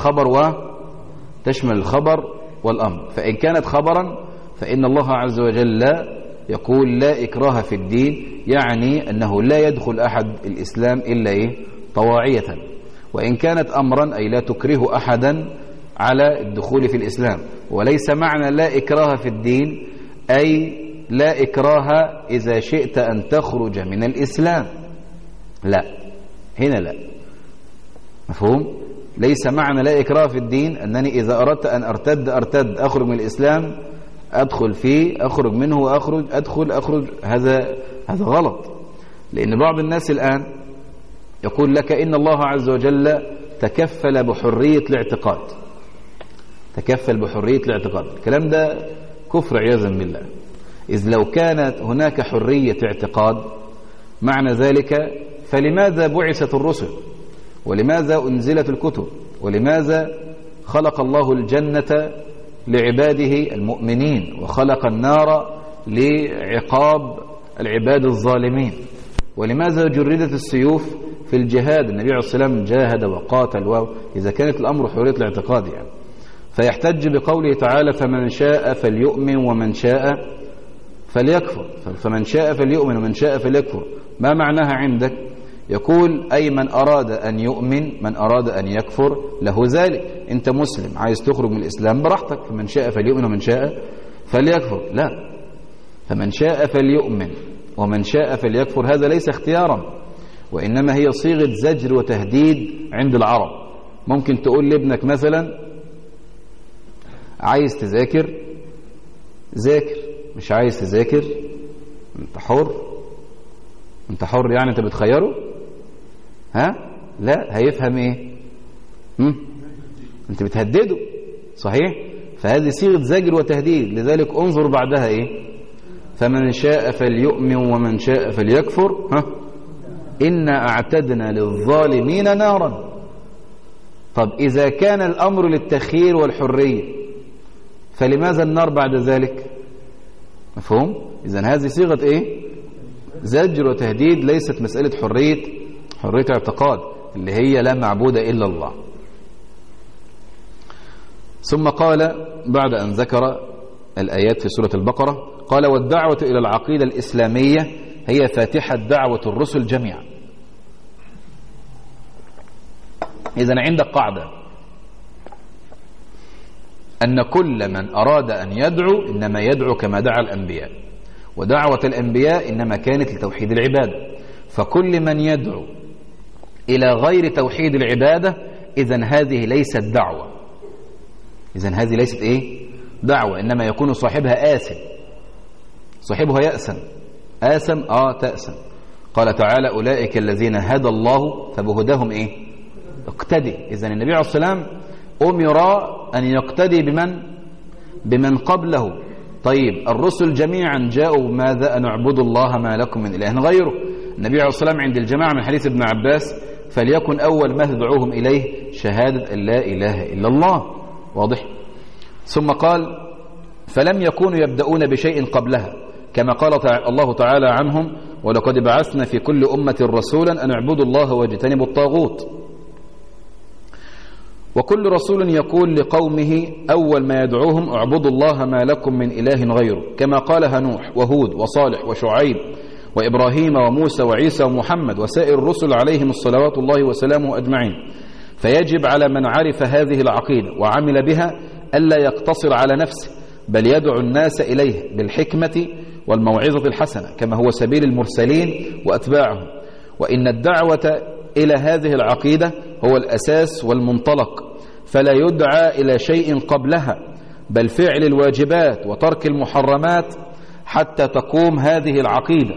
تشمل الخبر والأمر. فإن كانت خبرا فإن الله عز وجل يقول لا إكراه في الدين، يعني أنه لا يدخل أحد الإسلام إلا طواعية. وإن كانت أمرا أي لا تكره أحدا على الدخول في الإسلام. وليس معنى لا إكراه في الدين أي لا إكراه إذا شئت أن تخرج من الإسلام، لا، هنا لا، مفهوم؟ ليس معنى لا إكراه في الدين أنني إذا أردت أن أرتد أخرج من الإسلام أدخل فيه، أخرج منه وأخرج، أخرج. هذا غلط. لأن بعض الناس الآن يقول لك إن الله عز وجل تكفل بحرية الاعتقاد. الكلام ده كفر عياذا بالله. إذ لو كانت هناك حرية اعتقاد معنى ذلك فلماذا بعثت الرسل؟ ولماذا أنزلت الكتب؟ ولماذا خلق الله الجنة لعباده المؤمنين وخلق النار لعقاب العباد الظالمين؟ ولماذا جردت السيوف في الجهاد؟ النبي عليه الصلاة والسلام جاهد وقاتل. إذا كانت الأمر حرية الاعتقاد يعني. فيحتج بقوله تعالى: فمن شاء فليؤمن ومن شاء فليكفر. فمن شاء فليؤمن ومن شاء فليكفر، ما معناها عندك؟ يقول أي من أراد أن يؤمن، من أراد أن يكفر له ذلك. أنت مسلم عايز تخرج من الإسلام براحتك، فمن شاء فليؤمن ومن شاء فليكفر. لا، فمن شاء فليؤمن ومن شاء فليكفر هذا ليس اختيارا، وإنما هي صيغة زجر وتهديد عند العرب. ممكن تقول لابنك مثلا: عايز تذاكر ذاكر، مش عايز تذاكر انت حر يعني انت بتخيره؟ لا، هيفهم ايه؟ انت بتهدده، صحيح؟ فهذه صيغة زجر وتهديد. لذلك انظر بعدها فمن شاء فليؤمن ومن شاء فليكفر إنا أعتدنا للظالمين نارا. طب إذا كان الأمر للتخيير والحرية فلماذا النار بعد ذلك؟ مفهوم؟ إذن هذه صيغة زجر وتهديد، ليست مسألة حرية اعتقاد اللي هي لا معبود إلا الله. ثم قال بعد أن ذكر الآيات في سورة البقرة قال: والدعوة إلى العقيدة الإسلامية هي فاتحة دعوة الرسل جميعا. إذن عندك قاعدة أن كل من أراد أن يدعو إنما يدعو كما دعا الأنبياء، ودعوة الأنبياء إنما كانت لتوحيد العبادة. فكل من يدعو إلى غير توحيد العبادة إذن هذه ليست دعوة، دعوة، إنما يكون صاحبها آثم، صاحبها آثم تأثم. قال تعالى: أولئك الذين هدى الله فبهداهم اقتدي. إذن النبي عليه الصلاة والسلام أمر أن يقتدي بمن قبله. طيب الرسل جميعا جاءوا ماذا؟ أن اعبدوا الله ما لكم من إله غيره. النبي عليه الصلاة والسلام عند الجماعة من حديث ابن عباس: فليكن أول ما تدعوهم إليه شهادة أن لا إله إلا الله. واضح؟ ثم قال: فلم يكونوا يبدأون بشيء قبلها، كما قال الله تعالى عنهم: ولقد بعثنا في كل أمة رسولا أن اعبدوا الله واجتنبوا الطاغوت. وكل رسول يقول لقومه أول ما يدعوهم: اعبدوا الله ما لكم من إله غيره، كما قالها نوح وهود وصالح وشعيب وإبراهيم وموسى وعيسى ومحمد وسائر الرسل عليهم الصلوات الله وسلامه أجمعين. فيجب على من عرف هذه العقيدة وعمل بها ألا يقتصر على نفسه، بل يدعو الناس إليه بالحكمة والموعظة الحسنة كما هو سبيل المرسلين وأتباعهم. وإن الدعوة إلى هذه العقيدة هو الأساس والمنطلق، فلا يدعى إلى شيء قبلها، بل فعل الواجبات وترك المحرمات حتى تقوم هذه العقيدة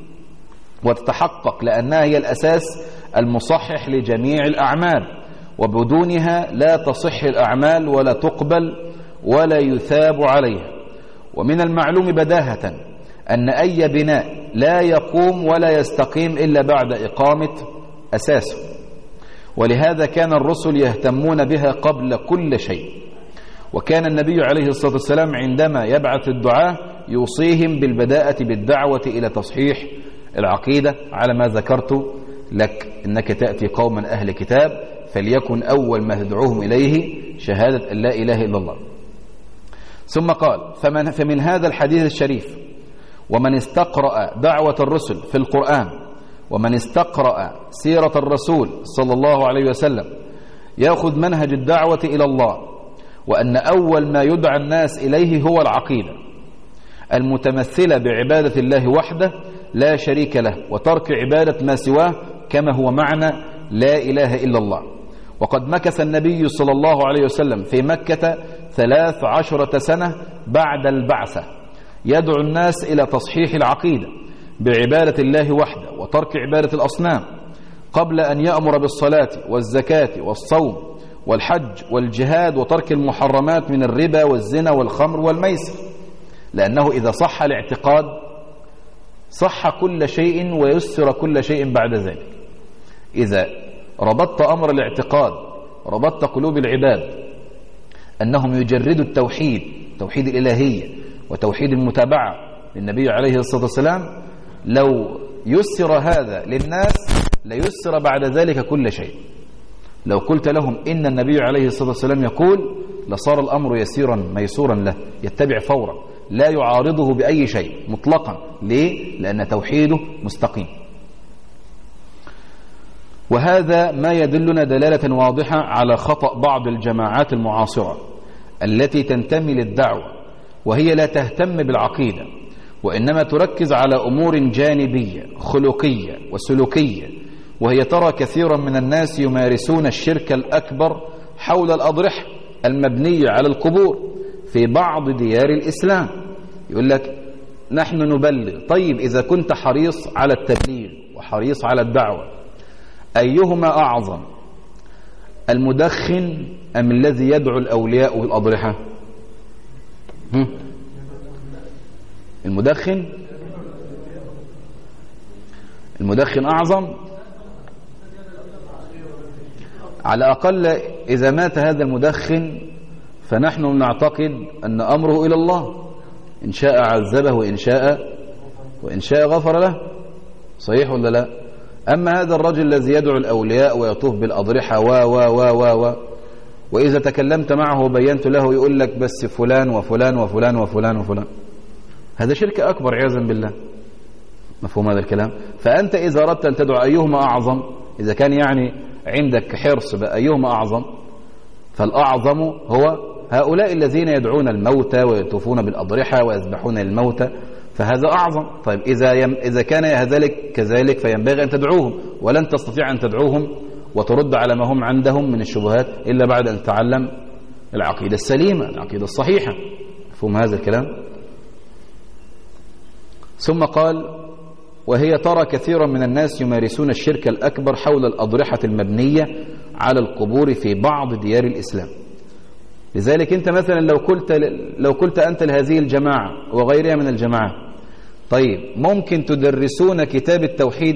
وتتحقق، لأنها هي الأساس المصحح لجميع الأعمال، وبدونها لا تصح الأعمال ولا تقبل ولا يثاب عليها. ومن المعلوم بداهة أن أي بناء لا يقوم ولا يستقيم إلا بعد إقامة أساسه، ولهذا كان الرسل يهتمون بها قبل كل شيء. وكان النبي عليه الصلاة والسلام عندما يبعث الدعاة يوصيهم بالبداءة بالدعوة إلى تصحيح العقيدة، على ما ذكرت لك إنك تأتي قوما أهل كتاب فليكن أول ما تدعوهم إليه شهادة أن لا إله إلا الله. ثم قال: فمن هذا الحديث الشريف ومن استقرأ دعوة الرسل في القرآن ومن استقرأ سيرة الرسول صلى الله عليه وسلم يأخذ منهج الدعوة إلى الله، وأن أول ما يدعى الناس إليه هو العقيدة المتمثلة بعبادة الله وحده لا شريك له، وترك عبادة ما سواه، كما هو معنى لا إله إلا الله. وقد مكث النبي صلى الله عليه وسلم في مكة 13 سنة بعد البعثة يدعو الناس إلى تصحيح العقيدة بعبادة الله وحده وترك عبادة الأصنام، قبل أن يأمر بالصلاة والزكاة والصوم والحج والجهاد وترك المحرمات من الربا والزنا والخمر والميسر، لأنه إذا صح الاعتقاد صح كل شيء ويسر كل شيء بعد ذلك. إذا ربطت أمر الاعتقاد، ربطت قلوب العباد أنهم يجردوا التوحيد، توحيد الإلهية وتوحيد المتابعة للنبي عليه الصلاة والسلام، لو يسر هذا للناس ليسر بعد ذلك كل شيء. لو قلت لهم إن النبي عليه الصلاة والسلام يقول لصار الأمر يسيرا ميسورا له، يتبع فورا لا يعارضه بأي شيء مطلقا. ليه؟ لأن توحيده مستقيم. وهذا ما يدلنا دلالة واضحة على خطأ بعض الجماعات المعاصرة التي تنتمي للدعوة، وهي لا تهتم بالعقيدة، وإنما تركز على أمور جانبية خلقية وسلوكية، وهي ترى كثيرا من الناس يمارسون الشرك الأكبر حول الأضرحة المبنية على القبور في بعض ديار الإسلام. يقول لك نحن نبلغ. طيب إذا كنت حريص على التبليغ وحريص على الدعوة، أيهما أعظم، المدخن أم الذي يدعو الأولياء والأضرحة؟ المدخن أعظم. على الأقل إذا مات هذا المدخن فنحن نعتقد أن أمره إلى الله، إن شاء عذبه وإن شاء غفر له. صحيح ولا لا؟ أما هذا الرجل الذي يدعو الأولياء ويطوف بالأضرحة وإذا تكلمت معه وبينت له يقول لك بس فلان وفلان وفلان وفلان وفلان، هذا شرك أكبر عياذا بالله. مفهوم هذا الكلام؟ فأنت إذا أردت أن تدعو أيهما أعظم، إذا كان يعني عندك حرص بأيهما أعظم، فالأعظم هو هؤلاء الذين يدعون الموتى ويطوفون بالأضرحة ويذبحون الموتى، فهذا أعظم. طيب إذا كان ذلك كذلك فينبغي أن تدعوهم، ولن تستطيع أن تدعوهم وترد على ما هم عندهم من الشبهات إلا بعد أن تتعلم العقيدة السليمة، العقيدة الصحيحة. مفهوم هذا الكلام؟ ثم قال: وهي ترى كثيرا من الناس يمارسون الشرك الأكبر حول الأضرحة المبنية على القبور في بعض ديار الإسلام. لذلك أنت مثلا لو قلت أنت لهذه الجماعة وغيرها من الجماعات، طيب ممكن تدرسون كتاب التوحيد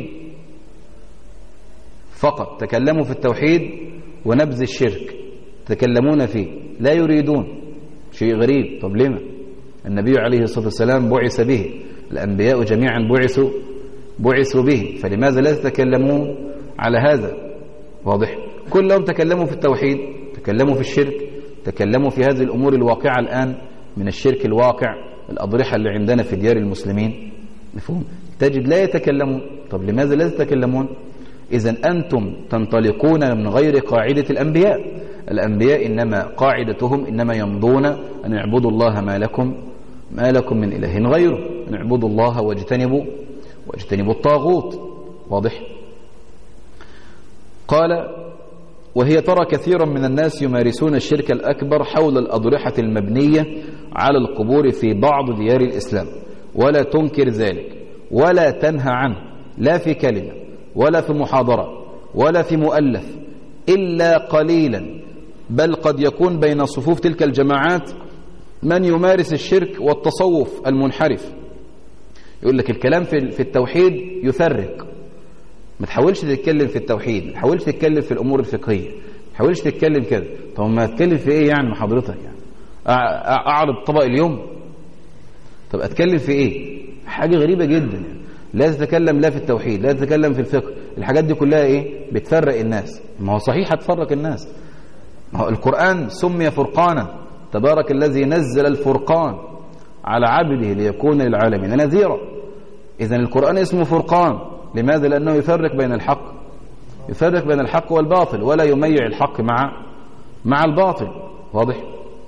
فقط، تكلموا في التوحيد ونبذ الشرك تكلمون فيه، لا يريدون شيء غريب. طب لما؟ النبي عليه الصلاة والسلام بعث به، الأنبياء جميعا بعثوا به، فلماذا لا تتكلمون على هذا؟ واضح؟ كلهم تكلموا في التوحيد، تكلموا في الشرك، تكلموا في هذه الأمور الواقعة الآن من الشرك الواقع، الأضرحة اللي عندنا في ديار المسلمين. مفهوم؟ تجد لا يتكلمون. طب لماذا لا تتكلمون؟ إذن أنتم تنطلقون من غير قاعدة الأنبياء. الأنبياء إنما قاعدتهم إنما يمضون أن يعبدوا الله ما لكم من إله غيره، أن يعبدوا الله واجتنبوا الطاغوت. واضح؟ قال: وهي ترى كثيرا من الناس يمارسون الشرك الأكبر حول الأضرحة المبنية على القبور في بعض ديار الإسلام، ولا تنكر ذلك ولا تنهى عنه، لا في كلمة ولا في محاضرة ولا في مؤلف إلا قليلا، بل قد يكون بين صفوف تلك الجماعات من يمارس الشرك والتصوف المنحرف. يقول لك الكلام في التوحيد يفرق، ما تحاولش تتكلم في التوحيد، ما تحاولش تتكلم في الأمور الفقهية، ما تحاولش تتكلم كده. طب ما اتكلم في ايه يعني حضرتك؟ يعني اعرض طبق اليوم؟ طب اتكلم في ايه؟ حاجة غريبة جدا يعني. لا تتكلم لا في التوحيد لا تتكلم في الفقه، الحاجات دي كلها ايه؟ بتفرق الناس. ما هو صحيح هتفرق الناس، ما هو القرآن سمي فرقانا، تبارك الذي نزل الفرقان على عبده ليكون للعالمين نذيرا. إذن القرآن اسمه فرقان، لماذا؟ لأنه يفرق بين الحق والباطل، ولا يميع الحق مع الباطل. واضح؟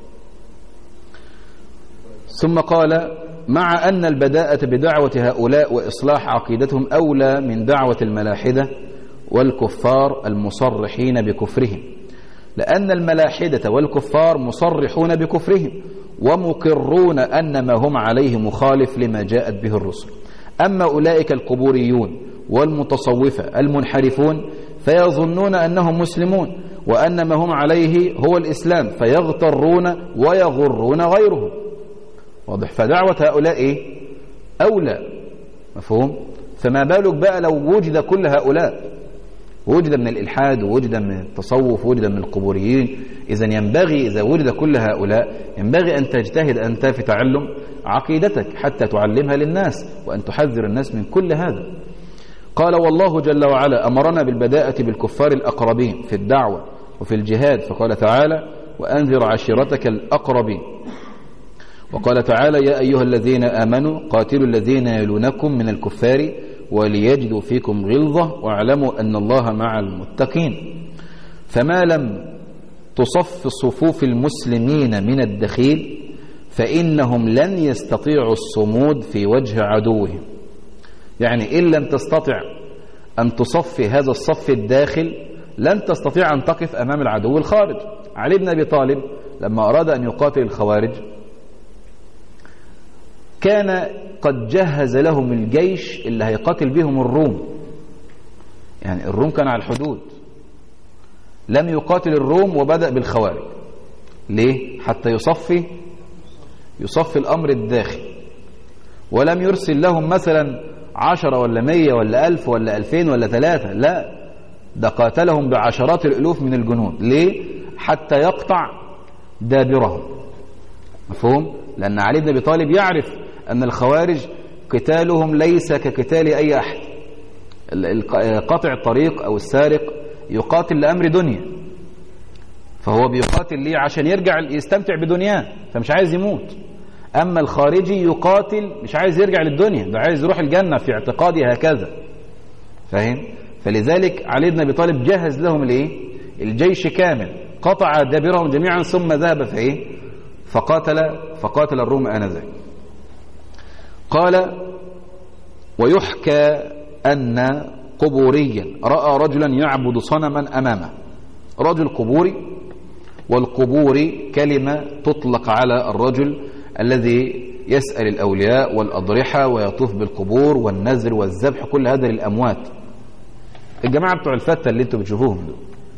ثم قال: مع أن البداءة بدعوة هؤلاء وإصلاح عقيدتهم أولى من دعوة الملاحدة والكفار المصرحين بكفرهم، لأن الملاحدة والكفار مصرحون بكفرهم ومقرون أن ما هم عليه مخالف لما جاءت به الرسل. أما أولئك القبوريون والمتصوفة المنحرفون فيظنون أنهم مسلمون وأن ما هم عليه هو الإسلام، فيغترون ويغرون غيرهم. واضح؟ فدعوة هؤلاء إيه؟ أولى. مفهوم؟ فما بالك بقى لو وجد كل هؤلاء، وجد من الإلحاد ووجد من التصوف ووجد من القبوريين. إذن ينبغي إذا وجد كل هؤلاء ينبغي أن تجتهد أنت في تعلم عقيدتك حتى تعلمها للناس، وأن تحذر الناس من كل هذا. قال: والله جل وعلا أمرنا بالبداءة بالكفار الأقربين في الدعوة وفي الجهاد، فقال تعالى: وأنذر عشيرتك الأقربين. وقال تعالى: يا أيها الذين آمنوا قاتلوا الذين يلونكم من الكفار وليجدوا فيكم غلظة واعلموا أن الله مع المتقين. فما لم تصف صفوف المسلمين من الدخيل فإنهم لن يستطيعوا الصمود في وجه عدوهم. يعني إن لم تستطع أن تصفي هذا الصف الداخل لن تستطيع أن تقف أمام العدو الخارج. علي بن أبي طالب لما أراد أن يقاتل الخوارج كان قد جهز لهم الجيش اللي هيقاتل بهم الروم. يعني الروم كان على الحدود، لم يقاتل الروم وبدأ بالخوارج. ليه؟ حتى يصفي الأمر الداخل، ولم يرسل لهم مثلا 10 ولا 100 ولا 1000 ولا 2000 ولا 3، لا، ده قاتلهم بعشرات الألوف من الجنود. ليه؟ حتى يقطع دابرهم. مفهوم؟ لأن علي بن أبي طالب يعرف أن الخوارج قتالهم ليس كقتال أي أحد. قطع الطريق أو السارق يقاتل لأمر دنيا، فهو بيقاتل ليه؟ عشان يرجع يستمتع بدنياه، فمش عايز يموت. أما الخارجي يقاتل مش عايز يرجع للدنيا، ده عايز يروح الجنة في اعتقادي هكذا. فاهم؟ فلذلك علي بن أبي طالب جهز لهم الجيش كامل، قطع دابرهم جميعا ثم ذهب فقاتل الروم آنذاك. قال: ويحكى أن قبوريا رأى رجلا يعبد صنما أمامه. رجل قبوري، والقبوري كلمة تطلق على الرجل الذي يسأل الأولياء والأضرحة ويطوف بالقبور والنذر والذبح، كل هذا للأموات. الجماعة بتوع الفتة اللي انتم بتشوفوهم دول.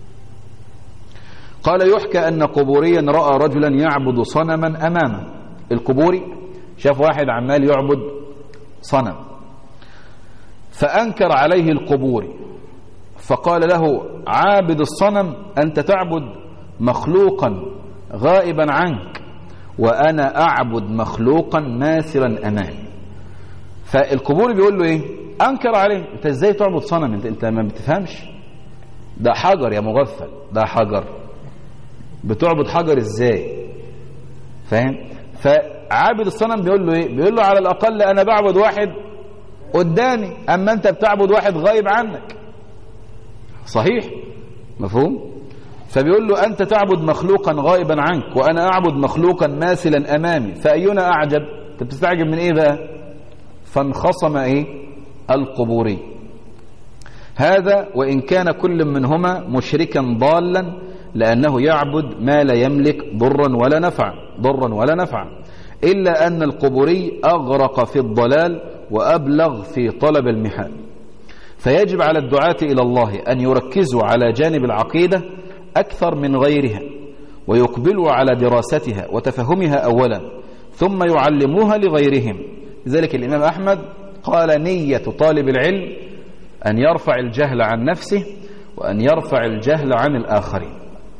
قال: يحكى أن قبوريا رأى رجلا يعبد صنما أمامه. القبوري شاف واحد عمال يعبد صنم، فأنكر عليه القبوري فقال له: عابد الصنم أنت تعبد مخلوقا غائبا عنك، وأنا أعبد مخلوقا ماثلا أمامي. فالقبوري بيقول له إيه؟ أنكر عليه: أنت إزاي تعبد صنم؟ أنت ما بتفهمش، ده حجر يا مغفل، ده حجر، بتعبد حجر إزاي؟ فاهم؟ فعابد الصنم بيقول له إيه؟ بيقول له على الأقل أنا بعبد واحد قدامي، أما أنت بتعبد واحد غايب عنك. صحيح؟ مفهوم؟ فبيقول له أنت تعبد مخلوقا غائبا عنك وأنا أعبد مخلوقا ماثلا أمامي، فأينا أعجب؟ أنت بتستعجب من إيه بقى؟ فانخصم القبوري. هذا وإن كان كل منهما مشركا ضالا، لأنه يعبد ما لا يملك ضرا ولا نفعا، إلا أن القبوري أغرق في الضلال وأبلغ في طلب المحال. فيجب على الدعاة إلى الله أن يركزوا على جانب العقيدة أكثر من غيرها، ويقبلوا على دراستها وتفهمها أولا، ثم يعلموها لغيرهم. لذلك الإمام أحمد قال: نية طالب العلم أن يرفع الجهل عن نفسه وأن يرفع الجهل عن الآخرين.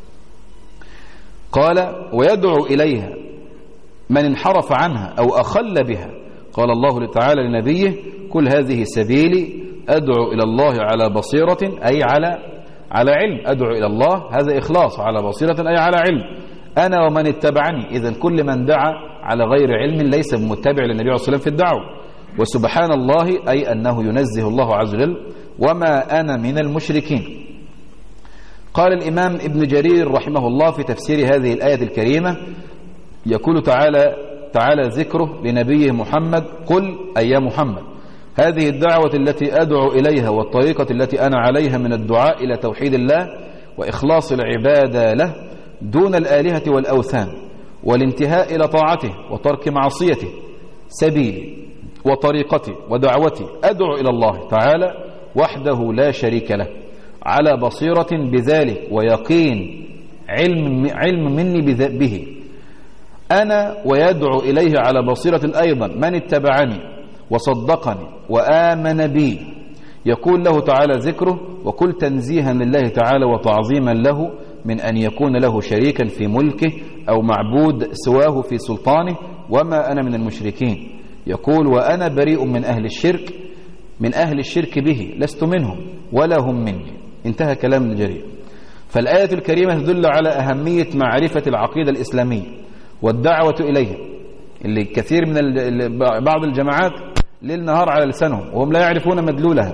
قال: ويدعو إليها من انحرف عنها أو أخل بها. قال الله تعالى لنبيه: كل هذه سبيلي أدعو إلى الله على بصيرة، أي على علم. أدعو إلى الله هذا إخلاص، على بصيرة أي على علم، أنا ومن اتبعني. إذن كل من دعا على غير علم ليس متبع للنبي عليه الصلاة والسلام في الدعوة. وسبحان الله أي أنه ينزه الله عز وجل: وما أنا من المشركين. قال الإمام ابن جرير رحمه الله في تفسير هذه الآية الكريمة، يقول تعالى ذكره لنبيه محمد: قل أي يا محمد، هذه الدعوة التي أدعو إليها والطريقة التي أنا عليها من الدعاء إلى توحيد الله وإخلاص العبادة له دون الآلهة والأوثان، والانتهاء إلى طاعته وترك معصيته، سبيلي وطريقتي ودعوتي. أدعو إلى الله تعالى وحده لا شريك له، على بصيرة بذلك ويقين علم مني به أنا، ويدعو إليه على بصيرة أيضا من اتبعني وصدقني وآمن بي. يقول له تعالى ذكره: وكل تنزيها لله تعالى وتعظيما له من أن يكون له شريكا في ملكه أو معبود سواه في سلطانه، وما أنا من المشركين. يقول: وأنا بريء من أهل الشرك به، لست منهم ولا هم مني. انتهى كلام الجرير. فالآية الكريمة تدل على أهمية معرفة العقيدة الإسلامية والدعوة إليها، اللي كثير من بعض الجماعات ليل نهار على لسانهم وهم لا يعرفون مدلولها.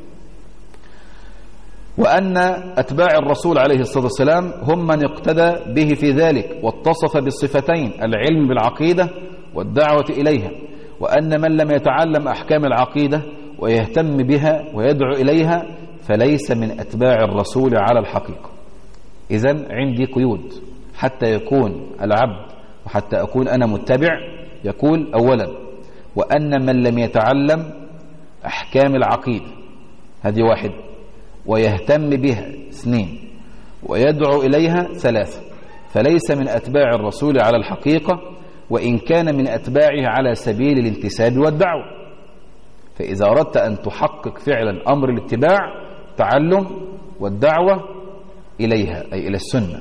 وأن أتباع الرسول عليه الصلاة والسلام هم من اقتدى به في ذلك، واتصف بالصفتين: العلم بالعقيدة والدعوة إليها. وأن من لم يتعلم أحكام العقيدة ويهتم بها ويدعو إليها فليس من أتباع الرسول على الحقيقة. إذن عندي قيود حتى يكون العبد وحتى أكون أنا متبع. يقول: أولا، وأن من لم يتعلم أحكام العقيدة، هذه واحد، ويهتم بها، اثنين، ويدعو إليها، ثلاثة، فليس من أتباع الرسول على الحقيقة، وإن كان من أتباعه على سبيل الانتساب والدعوة. فإذا أردت أن تحقق فعلا أمر الاتباع، تعلم والدعوة إليها أي إلى السنة.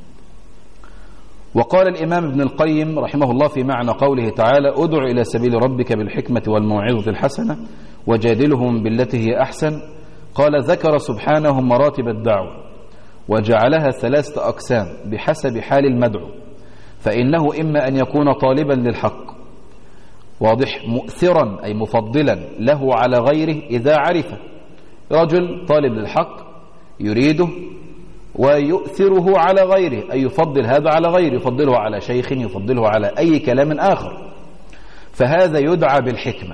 وقال الإمام ابن القيم رحمه الله في معنى قوله تعالى: ادع إلى سبيل ربك بالحكمة والموعظة الحسنة وجادلهم بالتي هي أحسن. قال: ذكر سبحانه مراتب الدعوة وجعلها 3 أقسام بحسب حال المدعو، فإنه إما أن يكون طالبا للحق، واضح، مؤثرا أي مفضلا له على غيره إذا عرفه. رجل طالب للحق يريده ويؤثره على غيره، أي يفضل هذا على غيره، يفضله على شيخ، يفضله على أي كلام آخر، فهذا يدعى بالحكمة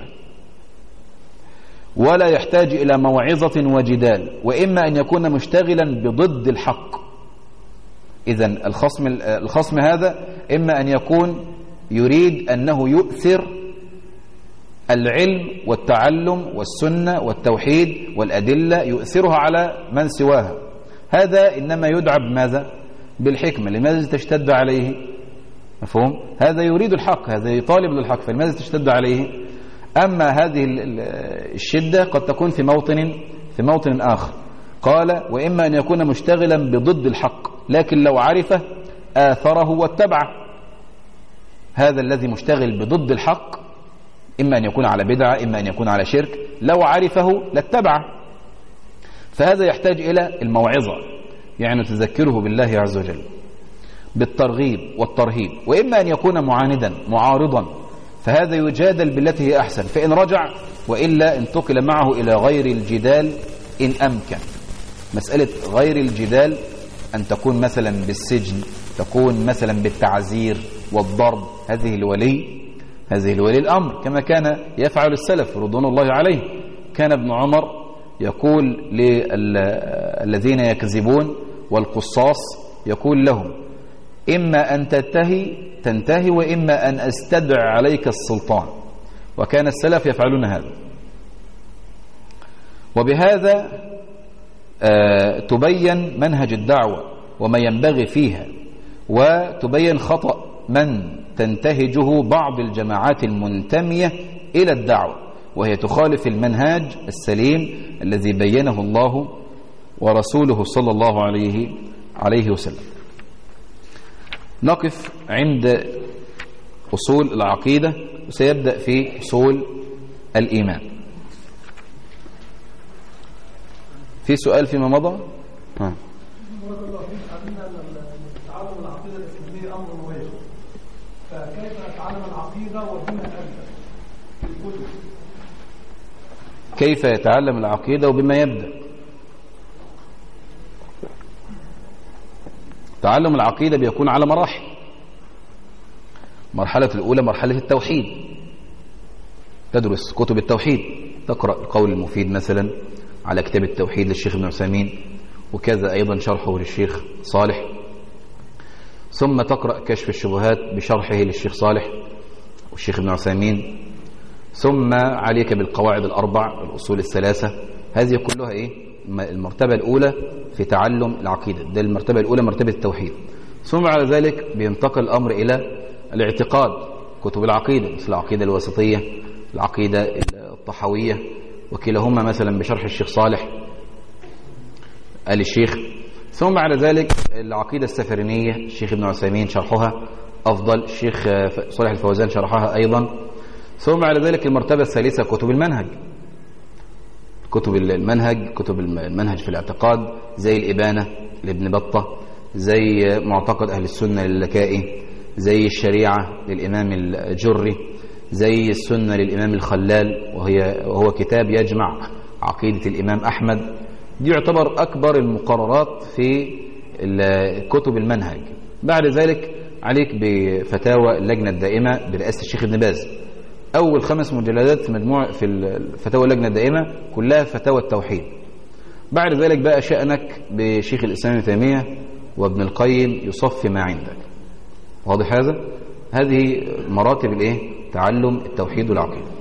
ولا يحتاج إلى موعظة وجدال. وإما أن يكون مشتغلا بضد الحق. إذن الخصم هذا إما أن يكون يريد أنه يؤثر العلم والتعلم والسنة والتوحيد والأدلة، يؤثرها على من سواها، هذا إنما يدعى بماذا؟ بالحكمة. لماذا تشتد عليه؟ مفهوم؟ هذا يريد الحق، هذا يطالب للحق، فلماذا تشتد عليه؟ أما هذه الشدة قد تكون في موطن آخر. قال: وإما أن يكون مشتغلا بضد الحق، لكن لو عرفه آثره واتبعه. هذا الذي مشتغل بضد الحق إما أن يكون على بدعة، إما أن يكون على شرك، لو عرفه لاتبعه. فهذا يحتاج إلى الموعظة، يعني تذكره بالله عز وجل بالترغيب والترهيب. وإما أن يكون معاندا معارضا، فهذا يجادل بالتي هي أحسن، فإن رجع، وإلا انتقل معه إلى غير الجدال إن أمكن. مسألة غير الجدال أن تكون مثلا بالسجن، تكون مثلا بالتعزير والضرب، هذه الولي الأمر، كما كان يفعل السلف رضوان الله عليه. كان ابن عمر يقول للذين يكذبون والقصاص يقول لهم إما أن تنتهي وإما أن أستدعي عليك السلطان، وكان السلف يفعلون هذا. وبهذا تبين منهج الدعوة وما ينبغي فيها، وتبين خطأ من تنتهجه بعض الجماعات المنتمية إلى الدعوة، وهي تخالف المنهاج السليم الذي بينه الله ورسوله صلى الله عليه وسلم. نقف عند أصول العقيدة، وسيبدأ في أصول الإيمان. في سؤال فيما مضى؟ تعلم العقيدة الإسلامية أمر واجب، فكيف نتعلم العقيدة وبما نبدأ؟ كيف يتعلم العقيدة وبما يبدأ؟ تعلم العقيدة بيكون على مراحل. المرحلة الأولى مرحلة التوحيد، تدرس كتب التوحيد، تقرأ القول المفيد مثلا على كتاب التوحيد للشيخ ابن عثيمين، وكذا أيضا شرحه للشيخ صالح، ثم تقرأ كشف الشبهات بشرحه للشيخ صالح والشيخ ابن عثيمين، ثم عليك بالقواعد الأربع الأصول الثلاثة. هذه كلها المرتبة الأولى في تعلم العقيدة، ده المرتبة الأولى مرتبة التوحيد. ثم على ذلك بينتقل الأمر إلى الاعتقاد، كتب العقيدة مثل العقيدة الواسطية، العقيدة الطحوية، وكلاهما مثلا بشرح الشيخ صالح آل الشيخ. ثم على ذلك العقيدة السفرينية، الشيخ ابن عثيمين شرحها أفضل، الشيخ صالح الفوزان شرحها أيضا. ثم على ذلك المرتبة الثالثة كتب المنهج، كتب المنهج في الاعتقاد، زي الإبانة لابن بطة، زي معتقد أهل السنة للكائي، زي الشريعة للإمام الجري، زي السنة للإمام الخلال، وهو كتاب يجمع عقيدة الإمام أحمد. دي يعتبر أكبر المقررات في كتب المنهج. بعد ذلك عليك بفتاوى اللجنة الدائمة برئاسة الشيخ ابن باز، أول 5 مجلدات في مجموعة في الفتاوى اللجنة الدائمة كلها فتاوى التوحيد. بعد ذلك بقى شأنك بشيخ الإسلام ابن تيمية وابن القيم يصفي ما عندك. واضح هذا؟ هذه مراتب تعلم التوحيد والعقيدة.